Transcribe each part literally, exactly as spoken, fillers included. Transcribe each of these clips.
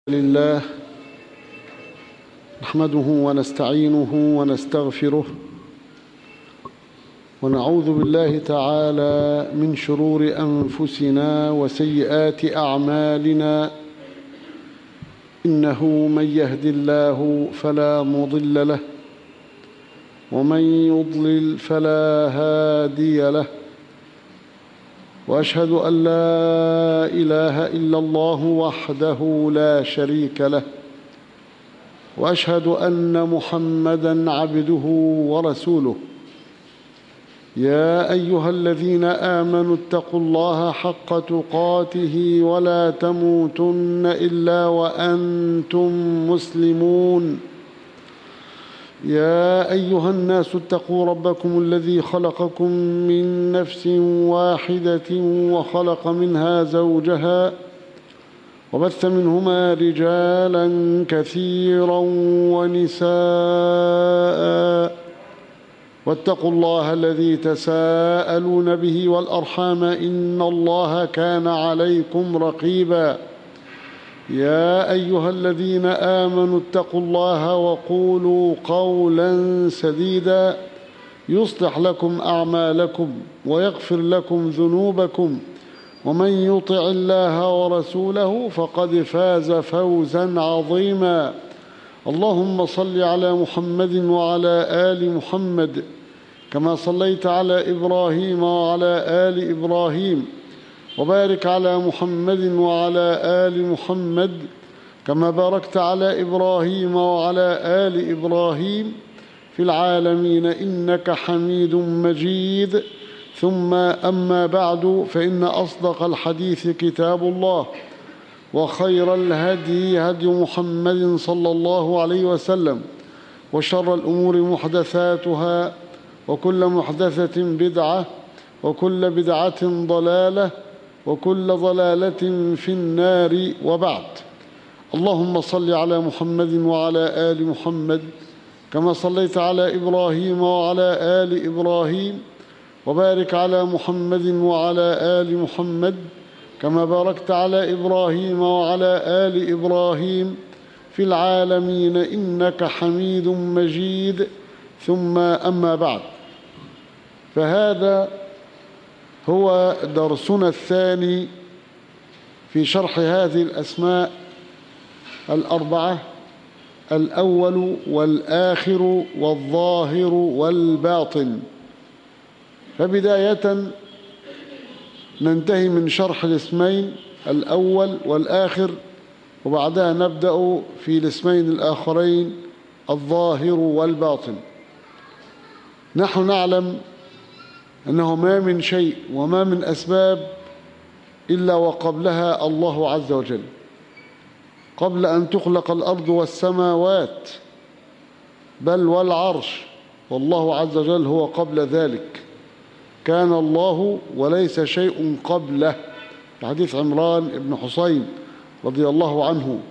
لله نحمده ونستعينه ونستغفره ونعوذ بالله تعالى من شرور أنفسنا وسيئات أعمالنا. إنه من يهد الله فلا مضل له ومن يضلل فلا هادي له، وأشهد أن لا إله إلا الله وحده لا شريك له، وأشهد أن محمدًا عبده ورسوله. يا أيها الذين آمنوا اتقوا الله حق تقاته ولا تموتن إلا وأنتم مسلمون. يا أيها الناس اتقوا ربكم الذي خلقكم من نفس واحدة وخلق منها زوجها وبث منهما رجالا كثيرا ونساء، واتقوا الله الذي تساءلون به والأرحام إن الله كان عليكم رقيبا. يا أيها الذين آمنوا اتقوا الله وقولوا قولا سديدا يصلح لكم أعمالكم ويغفر لكم ذنوبكم، ومن يطع الله ورسوله فقد فاز فوزا عظيما. اللهم صل على محمد وعلى آل محمد كما صليت على إبراهيم وعلى آل إبراهيم، وبارك على محمد وعلى آل محمد كما باركت على إبراهيم وعلى آل إبراهيم في العالمين إنك حميد مجيد. ثم أما بعد، فإن أصدق الحديث كتاب الله، وخير الهدي هدي محمد صلى الله عليه وسلم، وشر الأمور محدثاتها، وكل محدثة بدعة، وكل بدعة ضلالة، وكل ضلالة في النار. وبعد. اللهم صل على محمد وعلى آل محمد كما صليت على إبراهيم وعلى آل إبراهيم، وبارك على محمد وعلى آل محمد كما باركت على إبراهيم وعلى آل إبراهيم في العالمين إنك حميد مجيد. ثم أما بعد، فهذا هو درسنا الثاني في شرح هذه الأسماء الأربعة: الأول والآخر والظاهر والباطن. فبداية ننتهي من شرح الاسمين الأول والآخر، وبعدها نبدأ في الاسمين الآخرين الظاهر والباطن. نحن نعلم أنه ما من شيء وما من أسباب إلا وقبلها الله عز وجل. قبل أن تخلق الأرض والسماوات بل والعرش، والله عز وجل هو قبل ذلك. كان الله وليس شيء قبله، في حديث عمران بن حصين رضي الله عنه.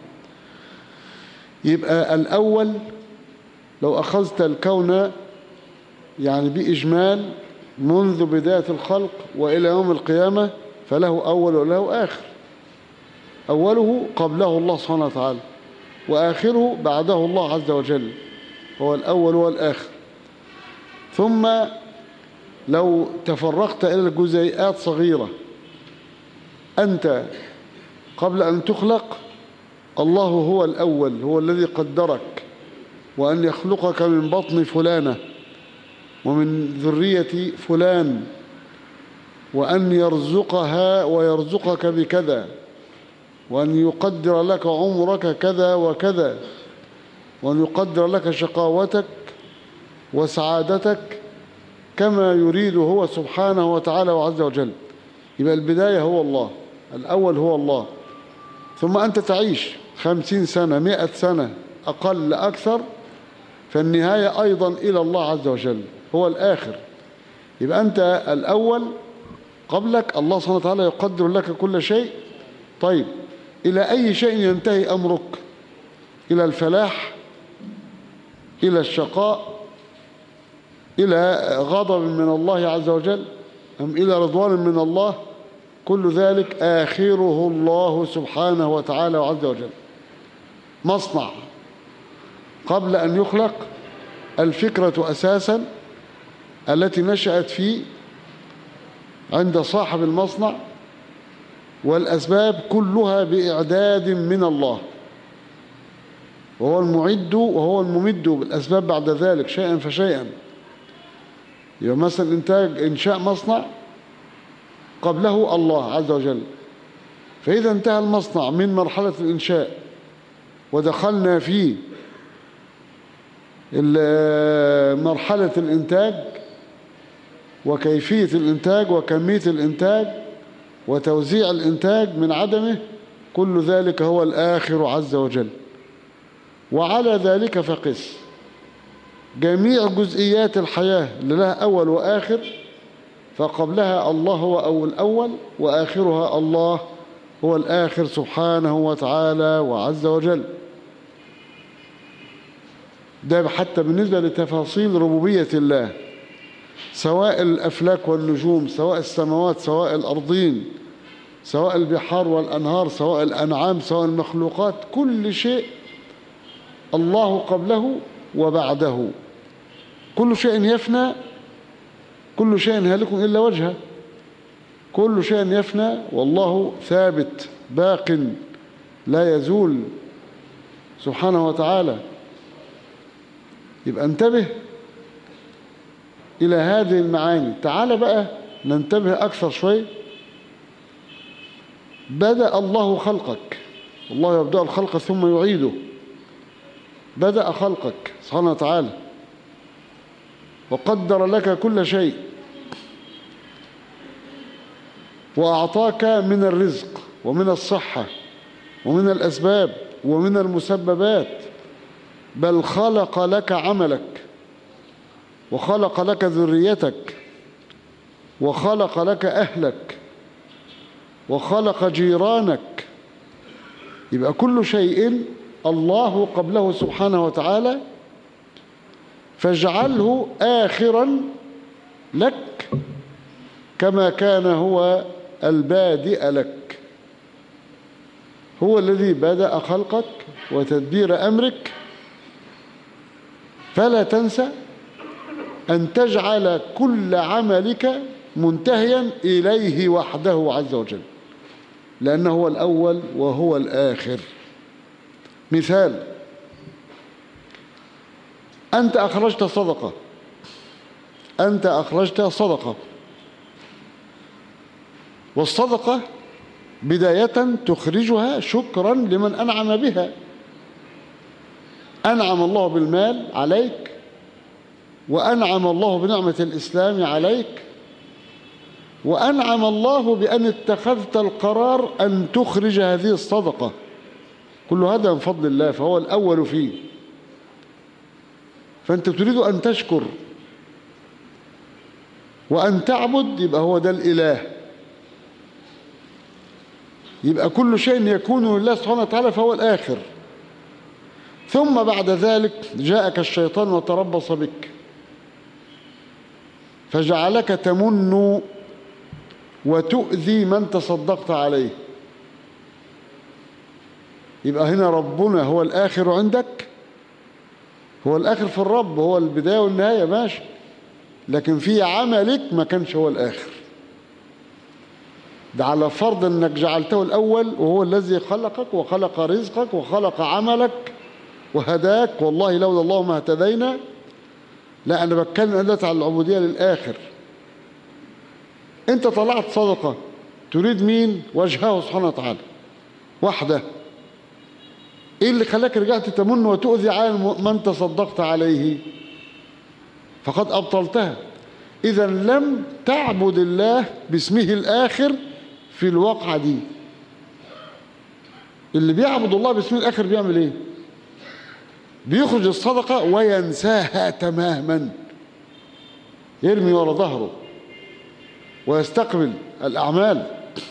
يبقى الأول لو أخذت الكون يعني بإجمال منذ بداية الخلق وإلى يوم القيامة فله أول وله آخر. أوله قبله الله سبحانه وتعالى، وآخره بعده الله عز وجل، هو الأول والآخر. ثم لو تفرقت إلى الجزيئات صغيرة، أنت قبل أن تخلق الله هو الأول، هو الذي قدرك وأن يخلقك من بطن فلانة ومن ذرية فلان، وأن يرزقها ويرزقك بكذا، وأن يقدر لك عمرك كذا وكذا، وأن يقدر لك شقاوتك وسعادتك كما يريد هو سبحانه وتعالى وعز وجل. يبقى البداية هو الله، الأول هو الله. ثم أنت تعيش خمسين سنة، مئة سنة، أقل أكثر، فالنهاية أيضا إلى الله عز وجل، هو الآخر. يبقى أنت الأول، قبلك الله سبحانه وتعالى يقدر لك كل شيء. طيب، إلى أي شيء ينتهي أمرك؟ إلى الفلاح، إلى الشقاء، إلى غضب من الله عز وجل، أم إلى رضوان من الله؟ كل ذلك آخره الله سبحانه وتعالى وعز وجل. مصنع قبل أن يخلق، الفكرة أساسا التي نشأت فيه عند صاحب المصنع، والأسباب كلها بإعداد من الله، وهو المعد وهو الممد بالأسباب بعد ذلك شيئا فشيئا. يبقى مثلا إنتاج إنشاء مصنع قبله الله عز وجل، فإذا انتهى المصنع من مرحلة الإنشاء ودخلنا في مرحلة الإنتاج وكيفية الإنتاج وكمية الإنتاج وتوزيع الإنتاج من عدمه، كل ذلك هو الآخر عز وجل. وعلى ذلك فقس جميع جزئيات الحياة اللي لها أول وآخر، فقبلها الله هو أول أول، وآخرها الله هو الآخر سبحانه وتعالى وعز وجل. ده حتى بالنسبة لتفاصيل ربوبية الله، سواء الأفلاك والنجوم، سواء السماوات، سواء الأرضين، سواء البحار والأنهار، سواء الأنعام، سواء المخلوقات، كل شيء الله قبله وبعده. كل شيء يفنى، كل شيء هالك إلا وجهه، كل شيء يفنى والله ثابت باق لا يزول سبحانه وتعالى. يبقى انتبه إلى هذه المعاني. تعال بقى ننتبه أكثر شوي. بدأ الله خلقك، الله يبدأ الخلق ثم يعيده. بدأ خلقك سبحانه وتعالى وقدر لك كل شيء، وأعطاك من الرزق ومن الصحة ومن الأسباب ومن المسببات، بل خلق لك عملك وخلق لك ذريتك وخلق لك أهلك وخلق جيرانك. يبقى كل شيء الله قبله سبحانه وتعالى، فاجعله آخرا لك كما كان هو البادئ لك. هو الذي بدأ خلقك وتدبير أمرك، فلا تنسى أن تجعل كل عملك منتهيا إليه وحده عز وجل، لأنه هو الأول وهو الآخر. مثال: أنت أخرجت صدقة، أنت أخرجت صدقة، والصدقة بداية تخرجها شكرا لمن أنعم بها. أنعم الله بالمال عليك، وأنعم الله بنعمة الإسلام عليك، وأنعم الله بأن اتخذت القرار أن تخرج هذه الصدقة. كل هذا من فضل الله، فهو الأول فيه. فأنت تريد أن تشكر وأن تعبد، يبقى هو ده الإله. يبقى كل شيء يكون لله سبحانه وتعالى فهو الآخر. ثم بعد ذلك جاءك الشيطان وتربص بك فجعلك تمن وتؤذي من تصدقت عليه. يبقى هنا ربنا هو الآخر عندك، هو الآخر في الرب، هو البداية والنهاية ماشي، لكن في عملك ما كانش هو الآخر. ده على فرض أنك جعلته الأول، وهو الذي خلقك وخلق رزقك وخلق عملك وهداك. والله لولا الله ما اهتدينا. لا، أنا بتكلم دلوقتي على العبودية للآخر. أنت طلعت صدقة، تريد مين؟ وجهه سبحانه وتعالى وحده. إيه اللي خلاك رجعت تمن وتؤذي على من تصدقت عليه؟ فقد أبطلتها. إذا لم تعبد الله باسمه الآخر في الواقعة دي. اللي بيعبد الله باسمه الآخر بيعمل إيه؟ بيخرج الصدقة وينساها تماما، يرمي ورا ظهره ويستقبل الأعمال.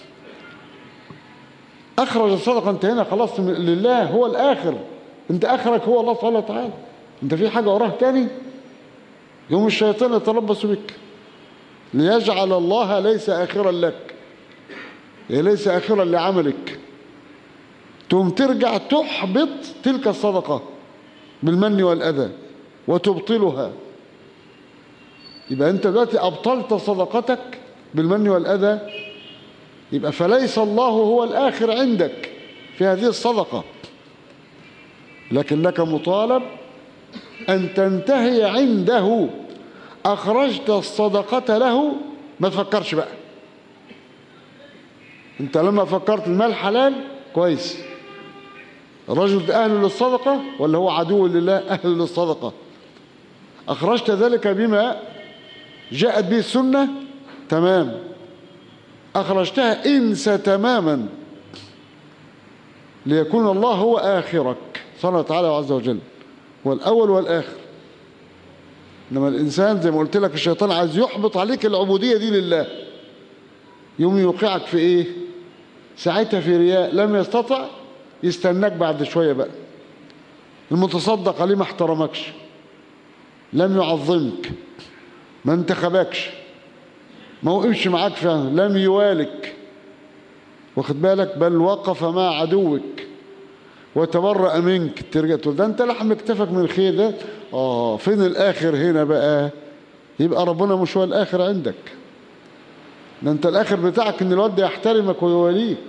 أخرج الصدقة، أنت هنا خلاص لله، هو الآخر. أنت آخرك هو الله سبحانه وتعالى. أنت في حاجة وراه تاني؟ يوم الشيطان يتربص بك ليجعل الله ليس آخرا لك، ليس آخرا لعملك. تقوم ترجع تحبط تلك الصدقة بالمن والأذى وتبطلها. يبقى أنت دلوقتي أبطلت صدقتك بالمن والأذى، يبقى فليس الله هو الآخر عندك في هذه الصدقة، لكنك مطالب أن تنتهي عنده. أخرجت الصدقة له، ما تفكرش بقى. أنت لما فكرت المال حلال كويس، الرجل أهل للصدقة ولا هو عدو لله؟ أهل للصدقة. أخرجت ذلك بما جاءت به السنة، تمام. أخرجتها انسى تماما ليكون الله هو آخرك سبحانه وتعالى وعز وجل، هو الأول والآخر. إنما الإنسان زي ما قلت لك الشيطان عايز يحبط عليك العبودية دي لله، يوم يوقعك في إيه؟ ساعتها في رياء، لم يستطع يستناك بعد شوية بقى. المتصدق عليه ما احترمكش، لم يعظمك، ما انتخبكش، ما وقفش معاك فعلا، لم يوالك، واخد بالك، بل وقف مع عدوك وتبرأ منك. ترجع تقول ده انت لحم اكتفك من الخير ده. اه فين الاخر هنا بقى؟ يبقى ربنا مش هو الاخر عندك، ده انت الاخر بتاعك ان الواد يحترمك ويواليك.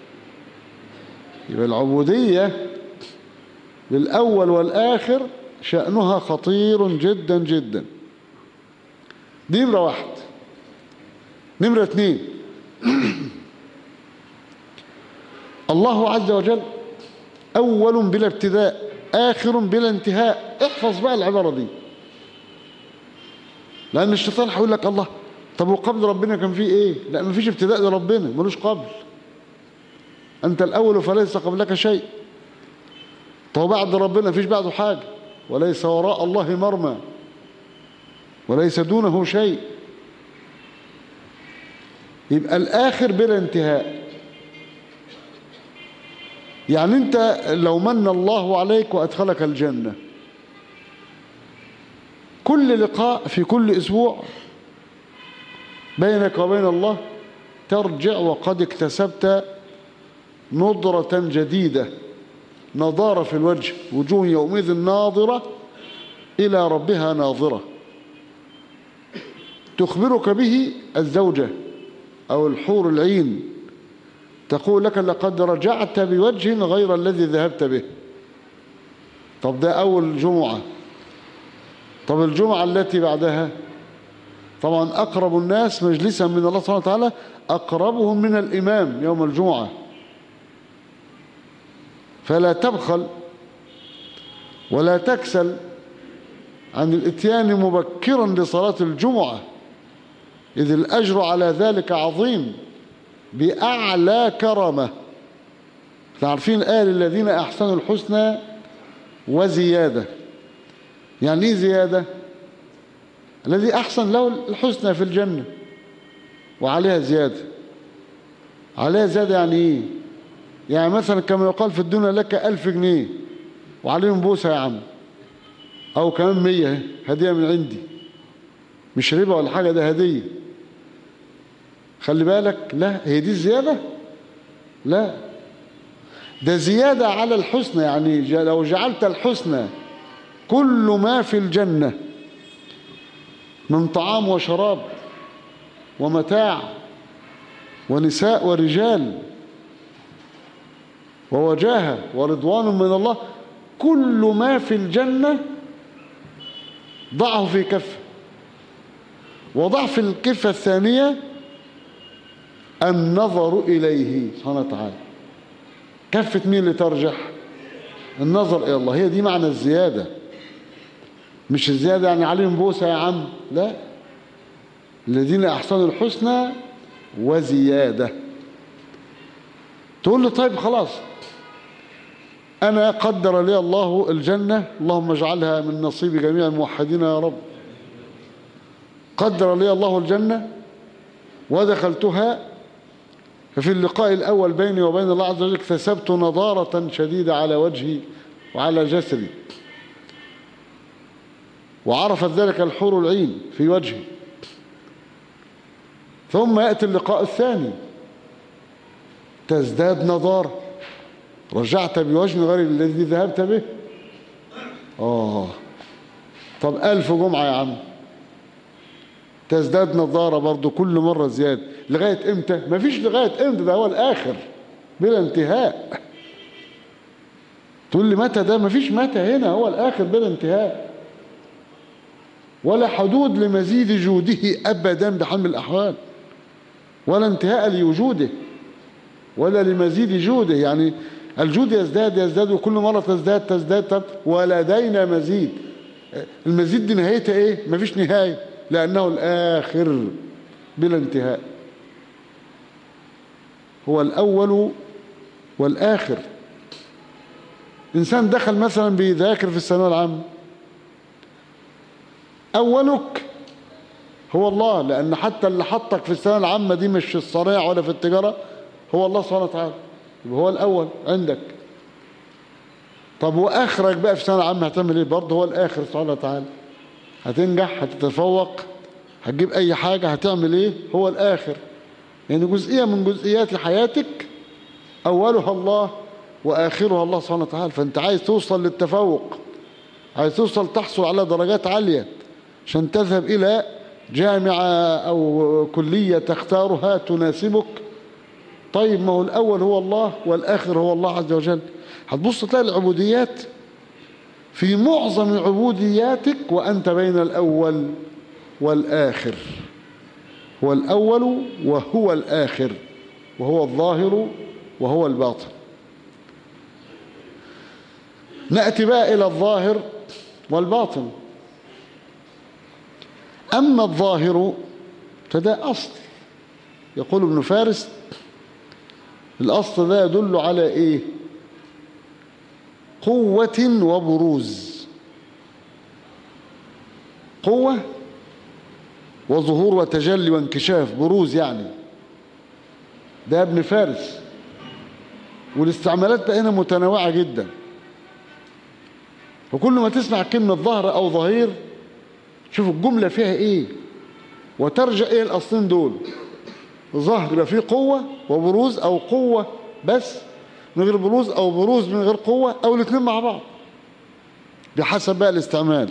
يبقى العبودية للأول والآخر شأنها خطير جدا جدا. دي نمرة واحد. نمرة اتنين، الله عز وجل أول بلا ابتداء، آخر بلا انتهاء. احفظ بقى العبارة دي، لأن الشيطان هيقول لك الله طب وقبل ربنا كان فيه ايه؟ لا مفيش ابتداء لربنا، ملوش قبل. أنت الأول فليس قبلك شيء. طب بعد ربنا مفيش بعده حاجة، وليس وراء الله مرمى وليس دونه شيء. يبقى الآخر بلا انتهاء. يعني أنت لو من الله عليك وأدخلك الجنة، كل لقاء في كل أسبوع بينك وبين الله ترجع وقد اكتسبت نضرة جديدة، نضارة في الوجه، وجوه يومئذ ناظرة إلى ربها ناظرة. تخبرك به الزوجة أو الحور العين، تقول لك لقد رجعت بوجه غير الذي ذهبت به. طب ده أول جمعة. طب الجمعة التي بعدها، طبعا أقرب الناس مجلسا من الله سبحانه وتعالى أقربهم من الإمام يوم الجمعة. فلا تبخل ولا تكسل عن الاتيان مبكرا لصلاة الجمعة، إذ الأجر على ذلك عظيم بأعلى كرامة. تعرفين الآية للذين أحسنوا الحسنى وزيادة. يعني إيه زيادة؟ الذي أحسن له الحسنى في الجنة وعليها زيادة. عليها زيادة يعني إيه؟ يعني مثلا كما يقال في الدنيا لك ألف جنيه وعليهم بوسة يا عم، أو كمان مية هدية من عندي، مش ربا ولا حاجة، ده هدية. خلي بالك، لا هي دي الزيادة؟ لا، ده زيادة على الحسنى. يعني لو جعلت الحسنى كل ما في الجنة من طعام وشراب ومتاع ونساء ورجال ووجاهة ورضوان من الله، كل ما في الجنة ضعه في كفة، وضع في الكفة الثانية النظر إليه سبحانه وتعالى. كفة مين اللي ترجح؟ النظر إلى الله. هي دي معنى الزيادة. مش الزيادة يعني عليهم بوسة يا عم، لا، الذين أحسنوا الحسنى وزيادة. تقول له طيب خلاص أنا قدر لي الله الجنة، اللهم اجعلها من نصيب جميع الموحدين يا رب. قدر لي الله الجنة ودخلتها، ففي اللقاء الأول بيني وبين الله عز وجل اكتسبت نضارة شديدة على وجهي وعلى جسدي، وعرفت ذلك الحور العين في وجهي. ثم يأتي اللقاء الثاني تزداد نضارة، رجعت بوجه غير الذي ذهبت به. آه طب ألف جمعة يا عم، تزداد نظارة برضو كل مرة زيادة. لغاية إمتى؟ مفيش لغاية إمتى، ده هو الآخر بلا انتهاء. تقول لي متى؟ ده مفيش متى هنا، هو الآخر بلا انتهاء، ولا حدود لمزيد جوده أبدا بحال من الأحوال، ولا انتهاء لوجوده ولا لمزيد جوده. يعني الجود يزداد يزداد وكل مرة تزداد تزداد، ولدينا مزيد. المزيد دي نهايتها ايه؟ مفيش نهاية، لأنه الآخر بلا انتهاء، هو الأول والآخر. إنسان دخل مثلا بيذاكر في الثانوية العامة، أولك هو الله، لأن حتى اللي حطك في الثانوية العامة دي مش في الصناعة ولا في التجارة، هو الله سبحانه وتعالى، يبقى هو الأول عندك. طب وآخرك بقى في الثانوية العامة هتعمل إيه؟ برضه هو الآخر سبحانه وتعالى. هتنجح، هتتفوق، هتجيب أي حاجة، هتعمل إيه؟ هو الآخر. يعني جزئية من جزئيات حياتك أولها الله وآخرها الله سبحانه وتعالى. فأنت عايز توصل للتفوق، عايز توصل تحصل على درجات عالية عشان تذهب إلى جامعة أو كلية تختارها تناسبك. طيب ما هو الأول هو الله والآخر هو الله عز وجل. هتبص تلاقي العبوديات في معظم عبودياتك وأنت بين الأول والآخر. هو الأول وهو الآخر، وهو الظاهر وهو الباطن. نأتي بقى إلى الظاهر والباطن. أما الظاهر فده أصل، يقول ابن فارس الأصل ده يدل على إيه؟ قوة وبروز. قوة وظهور وتجلي وانكشاف، بروز يعني. ده ابن فارس. والاستعمالات بقى هنا متنوعة جدا، وكل ما تسمع كلمة ظهر أو ظهير شوف الجملة فيها إيه وترجع إيه الأصلين دول. ظهر يبقى فيه قوة وبروز، أو قوة بس من غير بروز، أو بروز من غير قوة، أو الاثنين مع بعض بحسب بقى الاستعمال.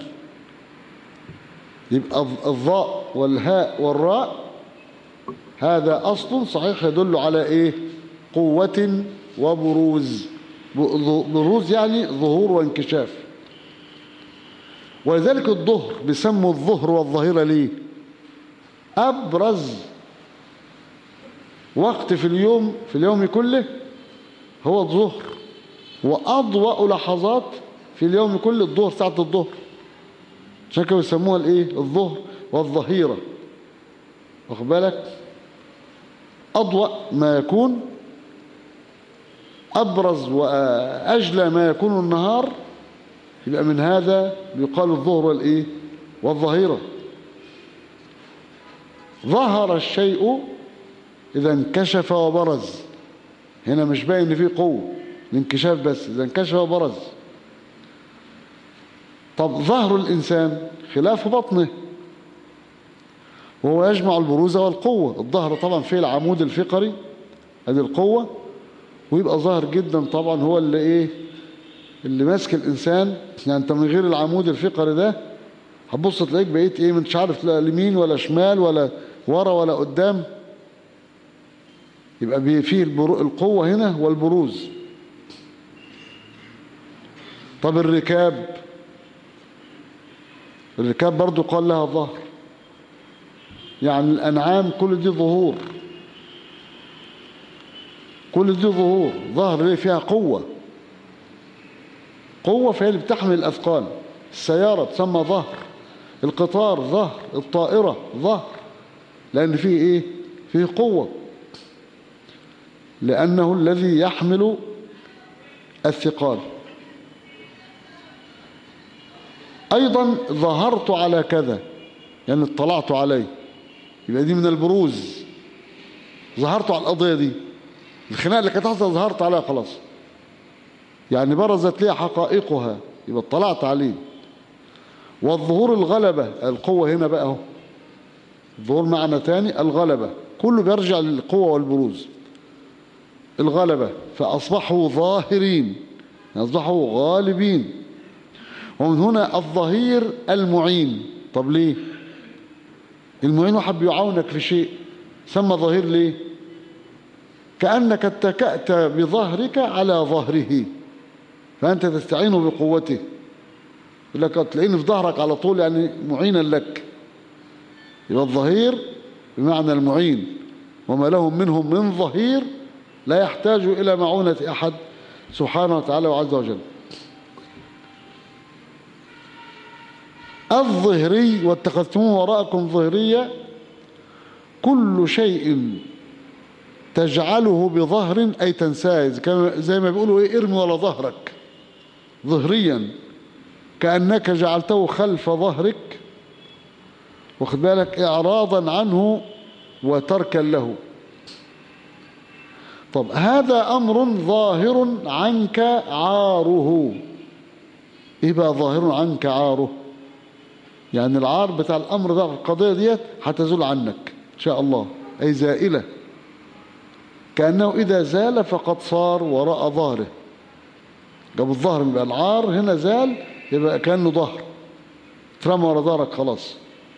يبقى الظاء والهاء والراء هذا أصل صحيح يدل على إيه؟ قوة وبروز. بروز يعني ظهور وانكشاف. ولذلك الظهر بيسموا الظهر والظهيرة ليه؟ أبرز وقت في اليوم في اليوم كله هو الظهر، وأضوأ لحظات في اليوم كله الظهر، ساعة الظهر. عشان كده بيسموها الايه؟ الظهر والظهيرة. واخد بالك؟ أضوأ ما يكون، أبرز وأجلى ما يكون النهار، يبقى من هذا يقال الظهر والايه؟ والظهيرة. ظهر الشيء إذا انكشف وبرز. هنا مش باين ان فيه قوة، الانكشاف بس، إذا انكشف وبرز. طب ظهر الإنسان خلاف بطنه، وهو يجمع البروز والقوة. الظهر طبعا فيه العمود الفقري، هذه القوة، ويبقى ظاهر جدا طبعا، هو اللي ايه؟ اللي ماسك الإنسان. يعني انت من غير العمود الفقري ده هتبص تلاقيك بقيت ايه؟ مش عارف لا اليمين ولا شمال ولا ورا ولا قدام. يبقى فيه القوة هنا والبروز. طب الركاب، الركاب برضو قال لها ظهر. يعني الأنعام كل دي ظهور، كل دي ظهور. ظهر ليه؟ فيها قوة، قوة فهي اللي بتحمل الأثقال. السيارة تسمى ظهر، القطار ظهر، الطائرة ظهر، لأن فيه إيه؟ فيه قوة، لأنه الذي يحمل الثقال. أيضا ظهرت على كذا، يعني اطلعت عليه، يبقى دي من البروز. ظهرت على القضية دي، الخناقة اللي كانت حصلت ظهرت عليها خلاص، يعني برزت لي حقائقها، يبقى اطلعت عليه. والظهور الغلبة، القوة هنا بقى اهو، الظهور معنى تاني الغلبة، كله بيرجع للقوة والبروز. الغلبة، فأصبحوا ظاهرين، أصبحوا غالبين. ومن هنا الظهير المعين. طب ليه المعين واحد بيعاونك في شيء سمى ظهير ليه؟ كأنك اتكأت بظهرك على ظهره فأنت تستعين بقوته. يقول لك تلاقيني في ظهرك على طول، يعني معينا لك. يبقى الظهير بمعنى المعين. وما لهم منهم من ظهير لا يحتاج إلى معونة أحد سبحانه وتعالى وعز وجل. الظهري واتخذتموه وراءكم ظهريا كل شيء تجعله بظهر أي تنساه، زي ما بيقولوا إيه، ارمي ولا ظهرك. ظهريا كأنك جعلته خلف ظهرك، واخد بالك، إعراضا عنه وتركا له. طب هذا أمر ظاهر عنك عاره. إيه بقى ظاهر عنك عاره؟ يعني العار بتاع الأمر ده القضية ديت هتزول عنك إن شاء الله، أي زائلة، كأنه إذا زال فقد صار وراء ظهره. جاب الظهر يبقى العار هنا زال، يبقى كأنه ظهر ترمى ورا ظهرك خلاص.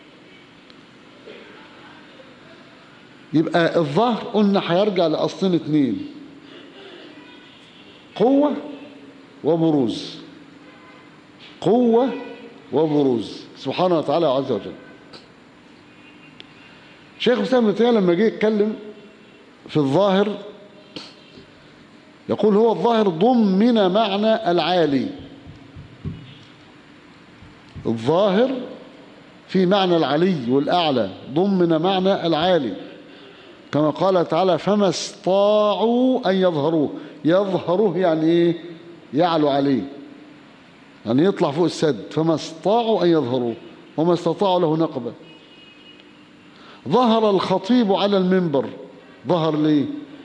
يبقى الظهر قلنا هيرجع لأصلين اتنين، قوة وبروز. قوة وبروز سبحانه وتعالى وعز وجل. شيخ الإسلام ابن تيمية لما جه يتكلم في الظاهر يقول هو الظاهر ضمن معنى العالي. الظاهر في معنى العلي والأعلى، ضمن معنى العالي، كما قال تعالى فما استطاعوا أن يظهروه. يظهروه يعني إيه؟ يعلو عليه، يعني يطلع فوق السد. فما استطاعوا أن يظهروه وما استطاعوا له نقبة. ظهر الخطيب على المنبر. ظهر ليه؟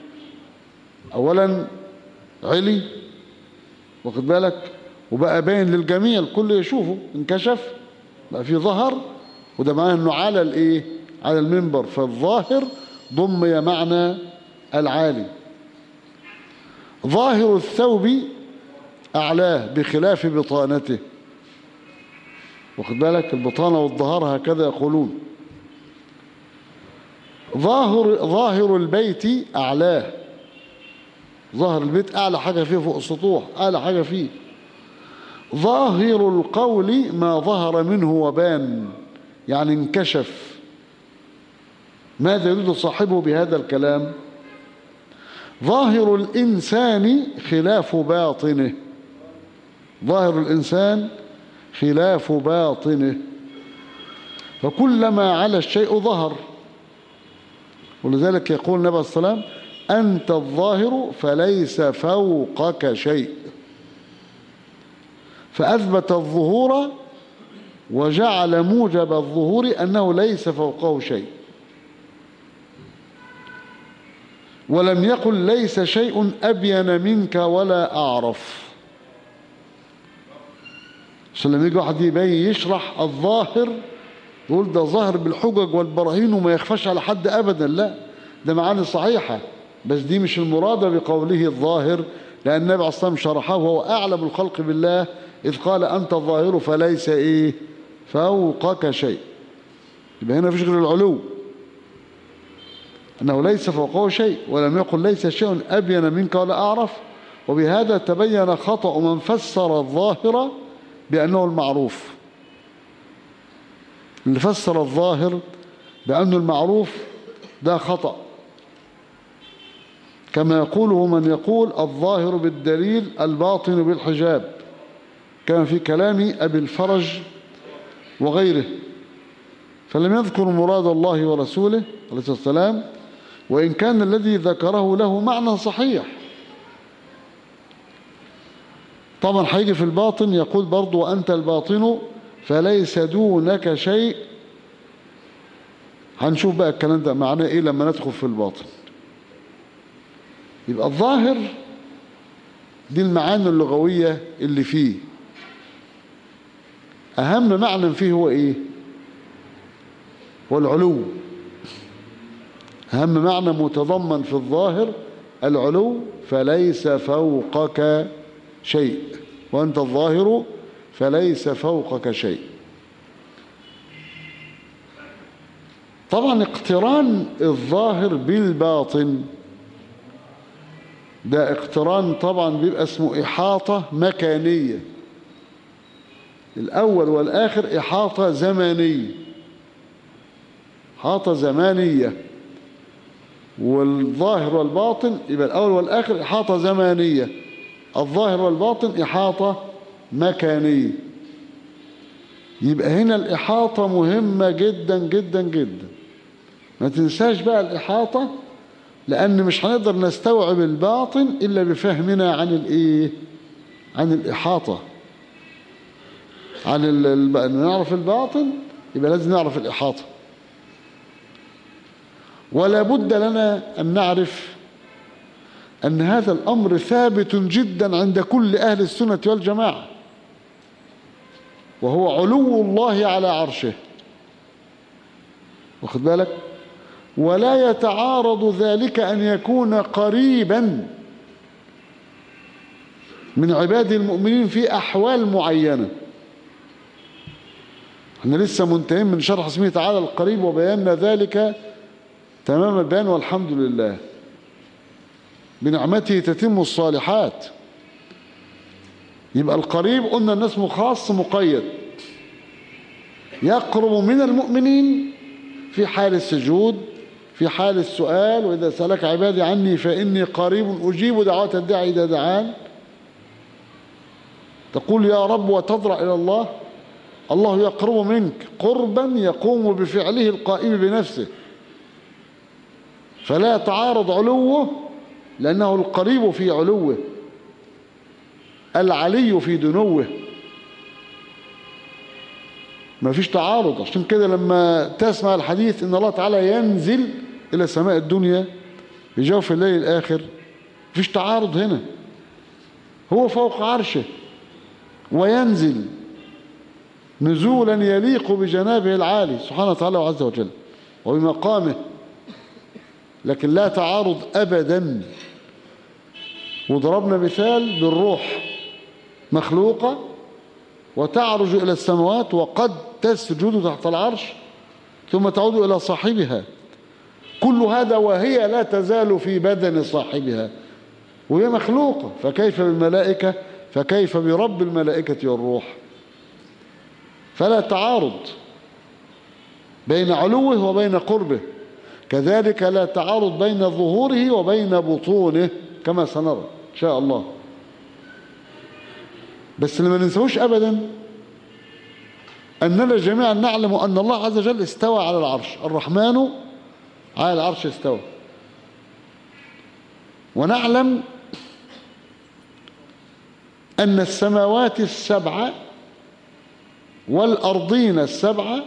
أولا علي، واخد بالك، وبقى باين للجميع، الكل يشوفه، انكشف بقى في ظهر، وده معناه انه على الايه؟ على المنبر. فالظاهر ضمن معنى العالي. ظاهر الثوب أعلاه بخلاف بطانته، واخد بالك، البطانة والظهر هكذا يقولون. ظاهر ظاهر البيت أعلاه. ظاهر البيت أعلى حاجة فيه فوق السطوح، أعلى حاجة فيه. ظاهر القول ما ظهر منه وبان، يعني انكشف. ماذا يريد صاحبه بهذا الكلام؟ ظاهر الإنسان خلاف باطنه. ظاهر الإنسان خلاف باطنه، فكلما على الشيء ظهر. ولذلك يقول النبي صلى الله عليه وسلم أنت الظاهر فليس فوقك شيء. فأثبت الظهور وجعل موجب الظهور أنه ليس فوقه شيء، ولم يقل ليس شيء أبين منك ولا أعرف. عشان لما يجي واحد يبين يشرح الظاهر يقول ده ظاهر بالحجج والبراهين وما يخفاش على حد أبدا، لا، ده معاني صحيحة، بس دي مش المرادة بقوله الظاهر، لأن النبي عليه الصلاة والسلام شرحه وهو أعلم الخلق بالله إذ قال أنت الظاهر فليس إيه فوقك شيء. يبقى هنا مفيش غير العلو، أنه ليس فوقه شيء، ولم يقل ليس شيء أبين منك ولا أعرف. وبهذا تبين خطأ من فسر الظاهر بأنه المعروف. اللي فسر الظاهر بأنه المعروف ده خطأ، كما يقوله من يقول الظاهر بالدليل الباطن بالحجاب، كما في كلام أبي الفرج وغيره. فلم يذكر مراد الله ورسوله عليه الصلاة والسلام، وإن كان الذي ذكره له معنى صحيح. طبعا هيجي في الباطن يقول برضو وأنت الباطن فليس دونك شيء. هنشوف بقى الكلام ده معناه إيه لما ندخل في الباطن. يبقى الظاهر دي المعاني اللغوية اللي فيه. أهم معنى فيه هو إيه؟ هو العلو. أهم معنى متضمن في الظاهر العلو فليس فوقك شيء، وأنت الظاهر فليس فوقك شيء. طبعا اقتران الظاهر بالباطن ده اقتران طبعا بيبقى اسمه إحاطة مكانية. الأول والآخر إحاطة زمانية، إحاطة زمانية، والظاهر والباطن يبقى الأول والآخر إحاطة زمانية، الظاهر والباطن إحاطة مكانية. يبقى هنا الإحاطة مهمة جدا جدا جدا. ما تنساش بقى الإحاطة، لأن مش هنقدر نستوعب الباطن إلا بفهمنا عن الإيه؟ عن الإحاطة. عن ال... نعرف الباطن يبقى لازم نعرف الإحاطة. ولا بد لنا أن نعرف أن هذا الأمر ثابت جدا عند كل أهل السنة والجماعة، وهو علو الله على عرشه. واخد بالك؟ ولا يتعارض ذلك أن يكون قريبا من عباد المؤمنين في أحوال معينة. احنا لسه منتهين من شرح اسمه تعالى القريب، وبينا ذلك تمام البيان والحمد لله. بنعمته تتم الصالحات. يبقى القريب قلنا الناس خاص مقيد، يقرب من المؤمنين في حال السجود، في حال السؤال، وإذا سألك عبادي عني فإني قريب أجيب دعوات الداعي إذا دعان. تقول يا رب وتضرع إلى الله، الله يقرب منك قربا يقوم بفعله القائم بنفسه، فلا يتعارض علوه لأنه القريب في علوه، العلي في دنوه، ما فيش تعارض. عشان كده لما تسمع الحديث إن الله تعالى ينزل إلى سماء الدنيا بجوف الليل الآخر، ما فيش تعارض هنا. هو فوق عرشه وينزل نزولا يليق بجنابه العالي سبحانه وتعالى وعز وجل وبمقامه، لكن لا تعارض أبدا. وضربنا مثال بالروح مخلوقة وتعرج إلى السماوات وقد تسجد تحت العرش ثم تعود إلى صاحبها، كل هذا وهي لا تزال في بدن صاحبها وهي مخلوقة، فكيف بالملائكة؟ فكيف برب الملائكة والروح؟ فلا تعارض بين علوه وبين قربه، كذلك لا تعارض بين ظهوره وبين بطونه كما سنرى إن شاء الله. بس لما ننسوش أبدا أننا جميعا نعلم أن الله عز وجل استوى على العرش، الرحمن على العرش استوى، ونعلم أن السماوات السبعة والأرضين السبعة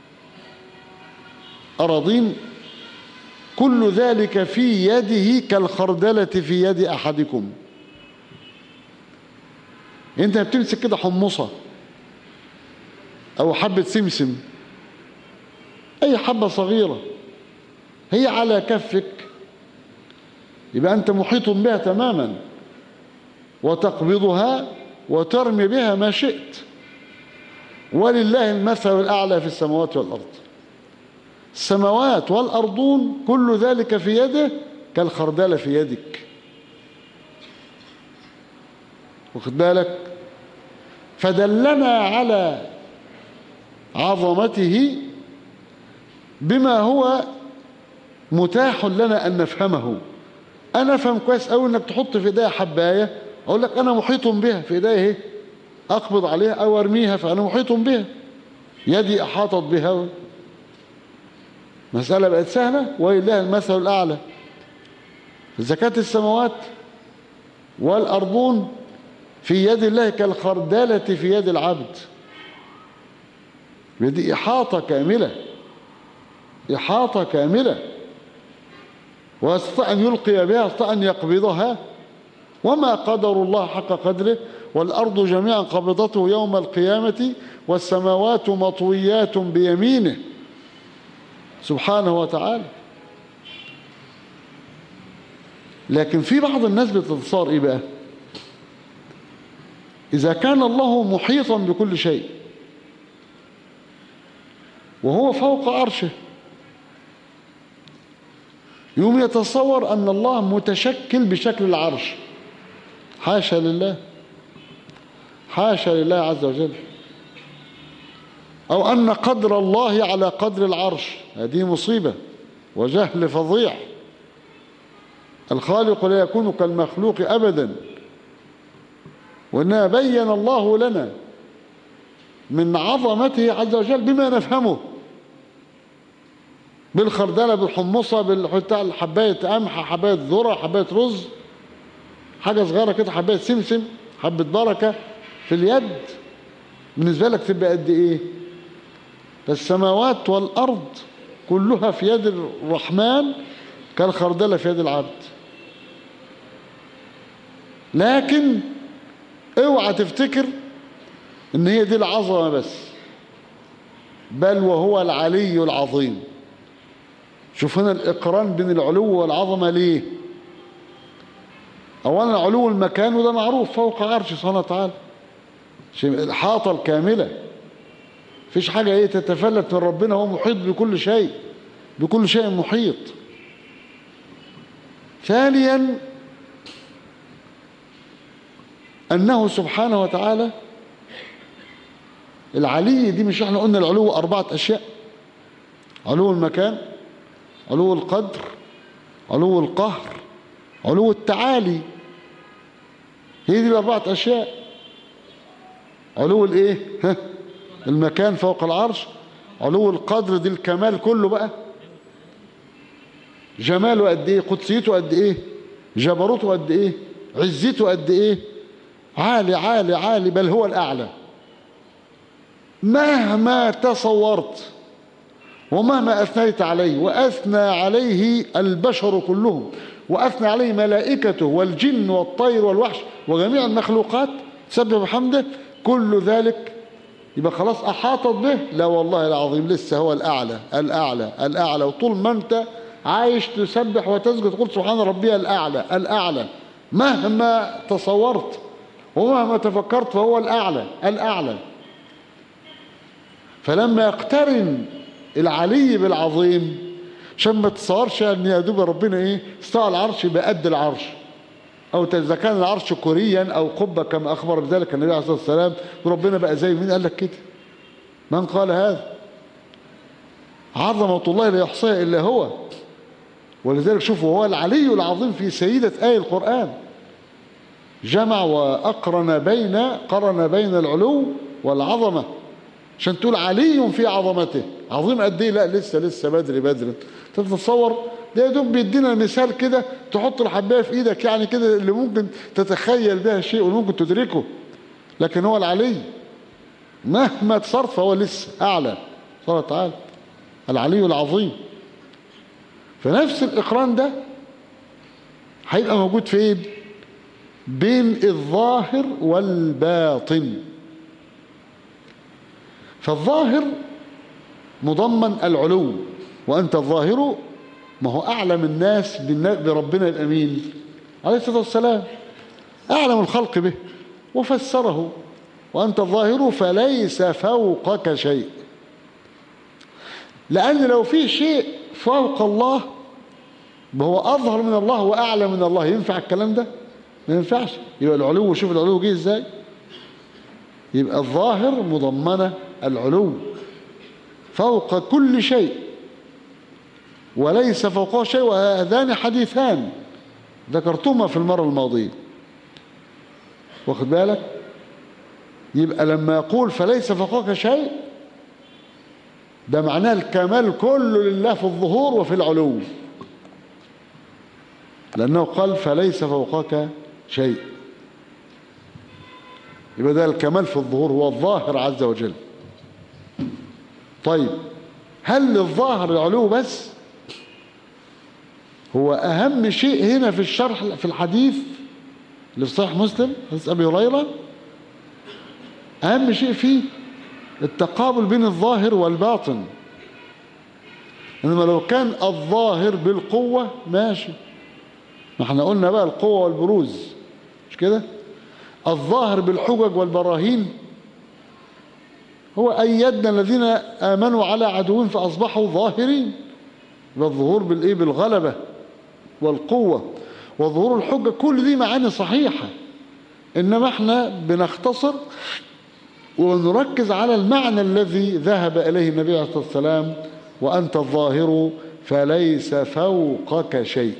أراضين كل ذلك في يده كالخردلة في يد أحدكم. انت بتمسك كده حمصة او حبة سمسم، اي حبة صغيرة هي على كفك، يبقى انت محيط بها تماما، وتقبضها وترمي بها ما شئت. ولله المثل الأعلى في السماوات والأرض. السماوات والأرضون كل ذلك في يده كالخردلة في يدك. واخد بالك؟ فدلنا على عظمته بما هو متاح لنا أن نفهمه. أنا أفهم كويس أوي إنك تحط في إيديا حباية، أقول لك أنا محيط بها، في إيديا إيه؟ أقبض عليها أو أرميها، فأنا محيط بها، يدي أحاطت بها. مسألة بقت سهلة، ولله المثل الأعلى. زكاة السماوات والأرضون في يد الله كالخردلة في يد العبد. دي إحاطة كاملة، إحاطة كاملة، ويستطيع أن يلقي بها، يستطيع أن يقبضها. وما قدر الله حق قدره، والأرض جميعا قبضته يوم القيامة والسماوات مطويات بيمينه سبحانه وتعالى. لكن في بعض الناس بتتصار ايه بقى؟ اذا كان الله محيطا بكل شيء وهو فوق عرشه، يوم يتصور ان الله متشكل بشكل العرش. حاشا لله، حاشا لله عز وجل. او ان قدر الله على قدر العرش، هذه مصيبة وجهل فظيع. الخالق لا يكون كالمخلوق ابدا، وانما بين الله لنا من عظمته عز وجل بما نفهمه، بالخردله، بالحمصه، بالحبايه قمح، حبايه ذره، حبايه رز، حاجه صغيره كده، حبايه سمسم، حبه بركه في اليد، بالنسبه لك تبقى قد ايه؟ فالسماوات والارض كلها في يد الرحمن كالخردله في يد العبد. لكن اوعى تفتكر ان هي دي العظمه بس، بل وهو العلي العظيم. شوف هنا الاقران بين العلو والعظمه ليه؟ اولا علو المكان، وده معروف، فوق عرشه سبحانه وتعالى، الإحاطة الكاملة، مفيش حاجة ايه تتفلت من ربنا، هو محيط بكل شيء، بكل شيء محيط. ثانيا أنه سبحانه وتعالى العلي دي، مش احنا قلنا العلو أربعة أشياء؟ علو المكان، علو القدر، علو القهر، علو التعالي. هي دي الأربعة أشياء. علو الايه؟ ها، المكان فوق العرش. علو القدر دي الكمال كله بقى، جماله قد ايه، قدسيته قد ايه، جبروته قد ايه، عزته قد ايه، عالي عالي عالي، بل هو الأعلى. مهما تصورت ومهما أثنيت عليه، وأثنى عليه البشر كلهم، وأثنى عليه ملائكته والجن والطير والوحش وجميع المخلوقات تسبح بحمده، كل ذلك يبقى خلاص أحاطت به؟ لا والله العظيم، لسه هو الأعلى الأعلى الأعلى. وطول ما أنت عايش تسبح وتسجد تقول سبحان ربي الأعلى الأعلى، مهما تصورت ومهما تفكرت فهو الأعلى الأعلى. فلما يقترن العلي بالعظيم، عشان ما تتصورش ان يا دوب ربنا ايه استوى على العرش يبقى قد العرش، او اذا كان العرش كوريا او قبه كما اخبر بذلك النبي عليه الصلاه والسلام، وربنا بقى زي مين قال لك كده؟ من قال هذا؟ عظمه الله لا يحصيها الا هو. ولذلك شوفوا، هو العلي العظيم في سيده ايه القران، جمع واقرن بين قرن بين العلو والعظمه، عشان تقول علي في عظمته. عظيم قد ايه؟ لا لسه لسه بدري بدري. تتصور ده يا دوب بيدينا مثال كده، تحط الحبايه في ايدك يعني كده، اللي ممكن تتخيل بها شيء وممكن تدركه. لكن هو العلي مهما تصرف فهو لسه اعلى سبحانه وتعالى، العلي العظيم. فنفس الاقران ده هيبقى موجود فين؟ بين الظاهر والباطن. فالظاهر مضمن العلو، وأنت الظاهر، ما هو أعلم الناس بربنا الأمين عليه الصلاة والسلام، أعلم الخلق به وفسره، وأنت الظاهر فليس فوقك شيء. لأن لو في شيء فوق الله هو أظهر من الله وأعلى من الله، ينفع الكلام ده؟ ما ينفعش. يبقى العلو، شوف العلو جه ازاي. يبقى الظاهر مضمنه العلو فوق كل شيء وليس فوقه شيء، وهذان حديثان ذكرتهما في المرة الماضية، واخد بالك؟ يبقى لما يقول فليس فوقك شيء، ده معناه الكمال كله لله في الظهور وفي العلو، لأنه قال فليس فوقك شيء. يبقى ده الكمال في الظهور، هو الظاهر عز وجل. طيب هل الظاهر العلو بس؟ هو أهم شيء هنا في الشرح في الحديث اللي في صحيح مسلم حديث أبي هريرة، أهم شيء فيه التقابل بين الظاهر والباطن. إنما لو كان الظاهر بالقوة ماشي، ما احنا قلنا بقى القوة والبروز، مش كده؟ الظاهر بالحجج والبراهين هو أيدنا الذين آمنوا على عدوهم فأصبحوا ظاهرين. والظهور بالإيه؟ بالغلبة والقوة وظهور الحجة، كل دي معاني صحيحة، إنما احنا بنختصر ونركز على المعنى الذي ذهب إليه النبي عليه الصلاة والسلام: وأنت الظاهر فليس فوقك شيء.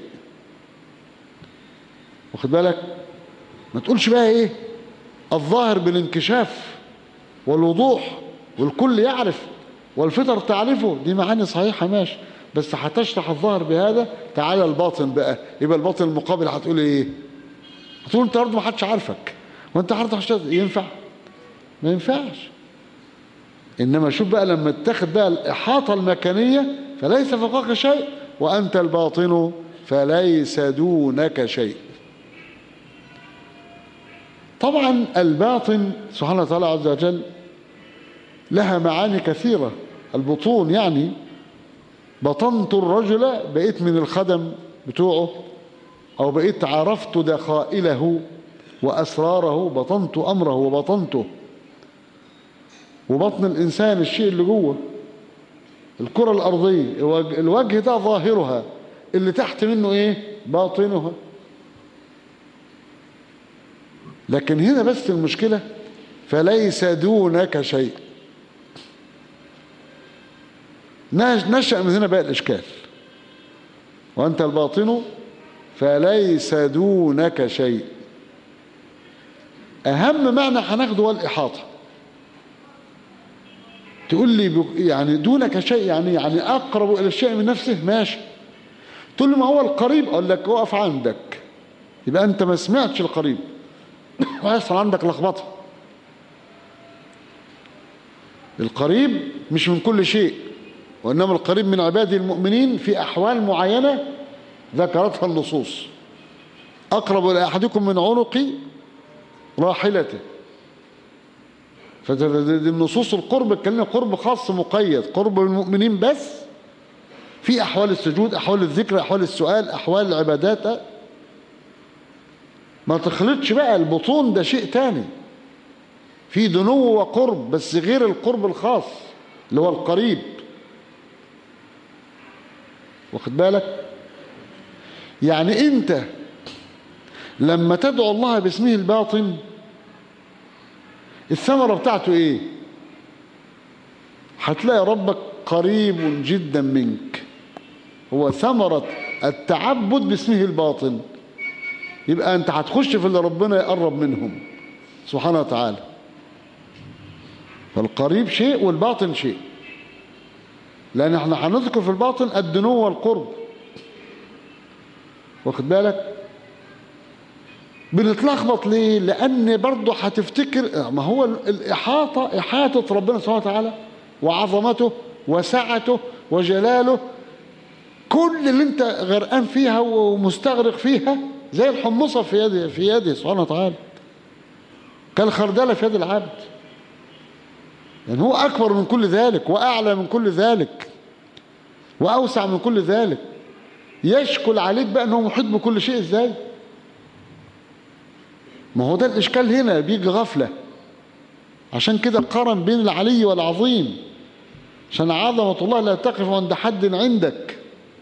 واخد بالك؟ ما تقولش بقى ايه الظاهر بالانكشاف والوضوح والكل يعرف والفطر تعرفه، دي معاني صحيحة ماشي، بس هتشرح الظاهر بهذا، تعالى الباطن بقى، يبقى الباطن المقابل هتقول ايه؟ هتقول انت برضه ما حدش عارفك، وانت عارف ينفع؟ ما ينفعش. انما شوف بقى لما تاخد بقى الاحاطة المكانية: فليس فوقك شيء وانت الباطن فليس دونك شيء. طبعا الباطن سبحانه وتعالى عز وجل لها معاني كثيرة. البطون يعني بطنت الرجل، بقيت من الخدم بتوعه، او بقيت عرفت دخائله واسراره، بطنت امره وبطنته. وبطن الانسان الشيء اللي جوه الكرة الارضية، الوجه ده ظاهرها، اللي تحت منه ايه؟ باطنها. لكن هنا بس المشكلة: فليس دونك شيء. نشأ من هنا بقى الإشكال: وأنت الباطن فليس دونك شيء. أهم معنى هناخده هو الإحاطة. تقول لي يعني دونك شيء يعني يعني أقرب إلى الشيء من نفسه، ماشي. تقول لي ما هو القريب، أقول لك وقف عندك، يبقى أنت ما سمعتش القريب ويحصل عندك لخبطة. القريب مش من كل شيء، وإنما القريب من عباده المؤمنين في أحوال معينة ذكرتها النصوص. أقرب إلى أحدكم من عنق راحلته. فدي النصوص القرب اتكلمنا قرب خاص مقيد، قرب المؤمنين بس في أحوال السجود، أحوال الذكر، أحوال السؤال، أحوال العبادات. ما تخلطش بقى، البطون ده شيء تاني، في دنو وقرب، بس غير القرب الخاص اللي هو القريب. واخد بالك؟ يعني انت لما تدعو الله باسمه الباطن الثمرة بتاعته ايه؟ هتلاقي ربك قريب جدا منك. هو ثمرة التعبد باسمه الباطن. يبقى انت هتخش في اللي ربنا يقرب منهم سبحانه وتعالى. فالقريب شيء والباطن شيء، لان احنا هنذكر في الباطن الدنو والقرب. واخد بالك؟ بنتلخبط ليه؟ لان برضه هتفتكر ما هو الاحاطه احاطه ربنا سبحانه وتعالى وعظمته وسعته وجلاله، كل اللي انت غرقان فيها ومستغرق فيها زي الحمصه في يده في يده سبحانه وتعالى، كالخردله في يد العبد. يعني هو اكبر من كل ذلك واعلى من كل ذلك واوسع من كل ذلك. يشكل عليك بقى انه محيط بكل شيء ازاي؟ ما هو ده الاشكال هنا، بيجي غفله. عشان كده قارن بين العلي والعظيم، عشان عظمه الله لا تقف عند حد عندك.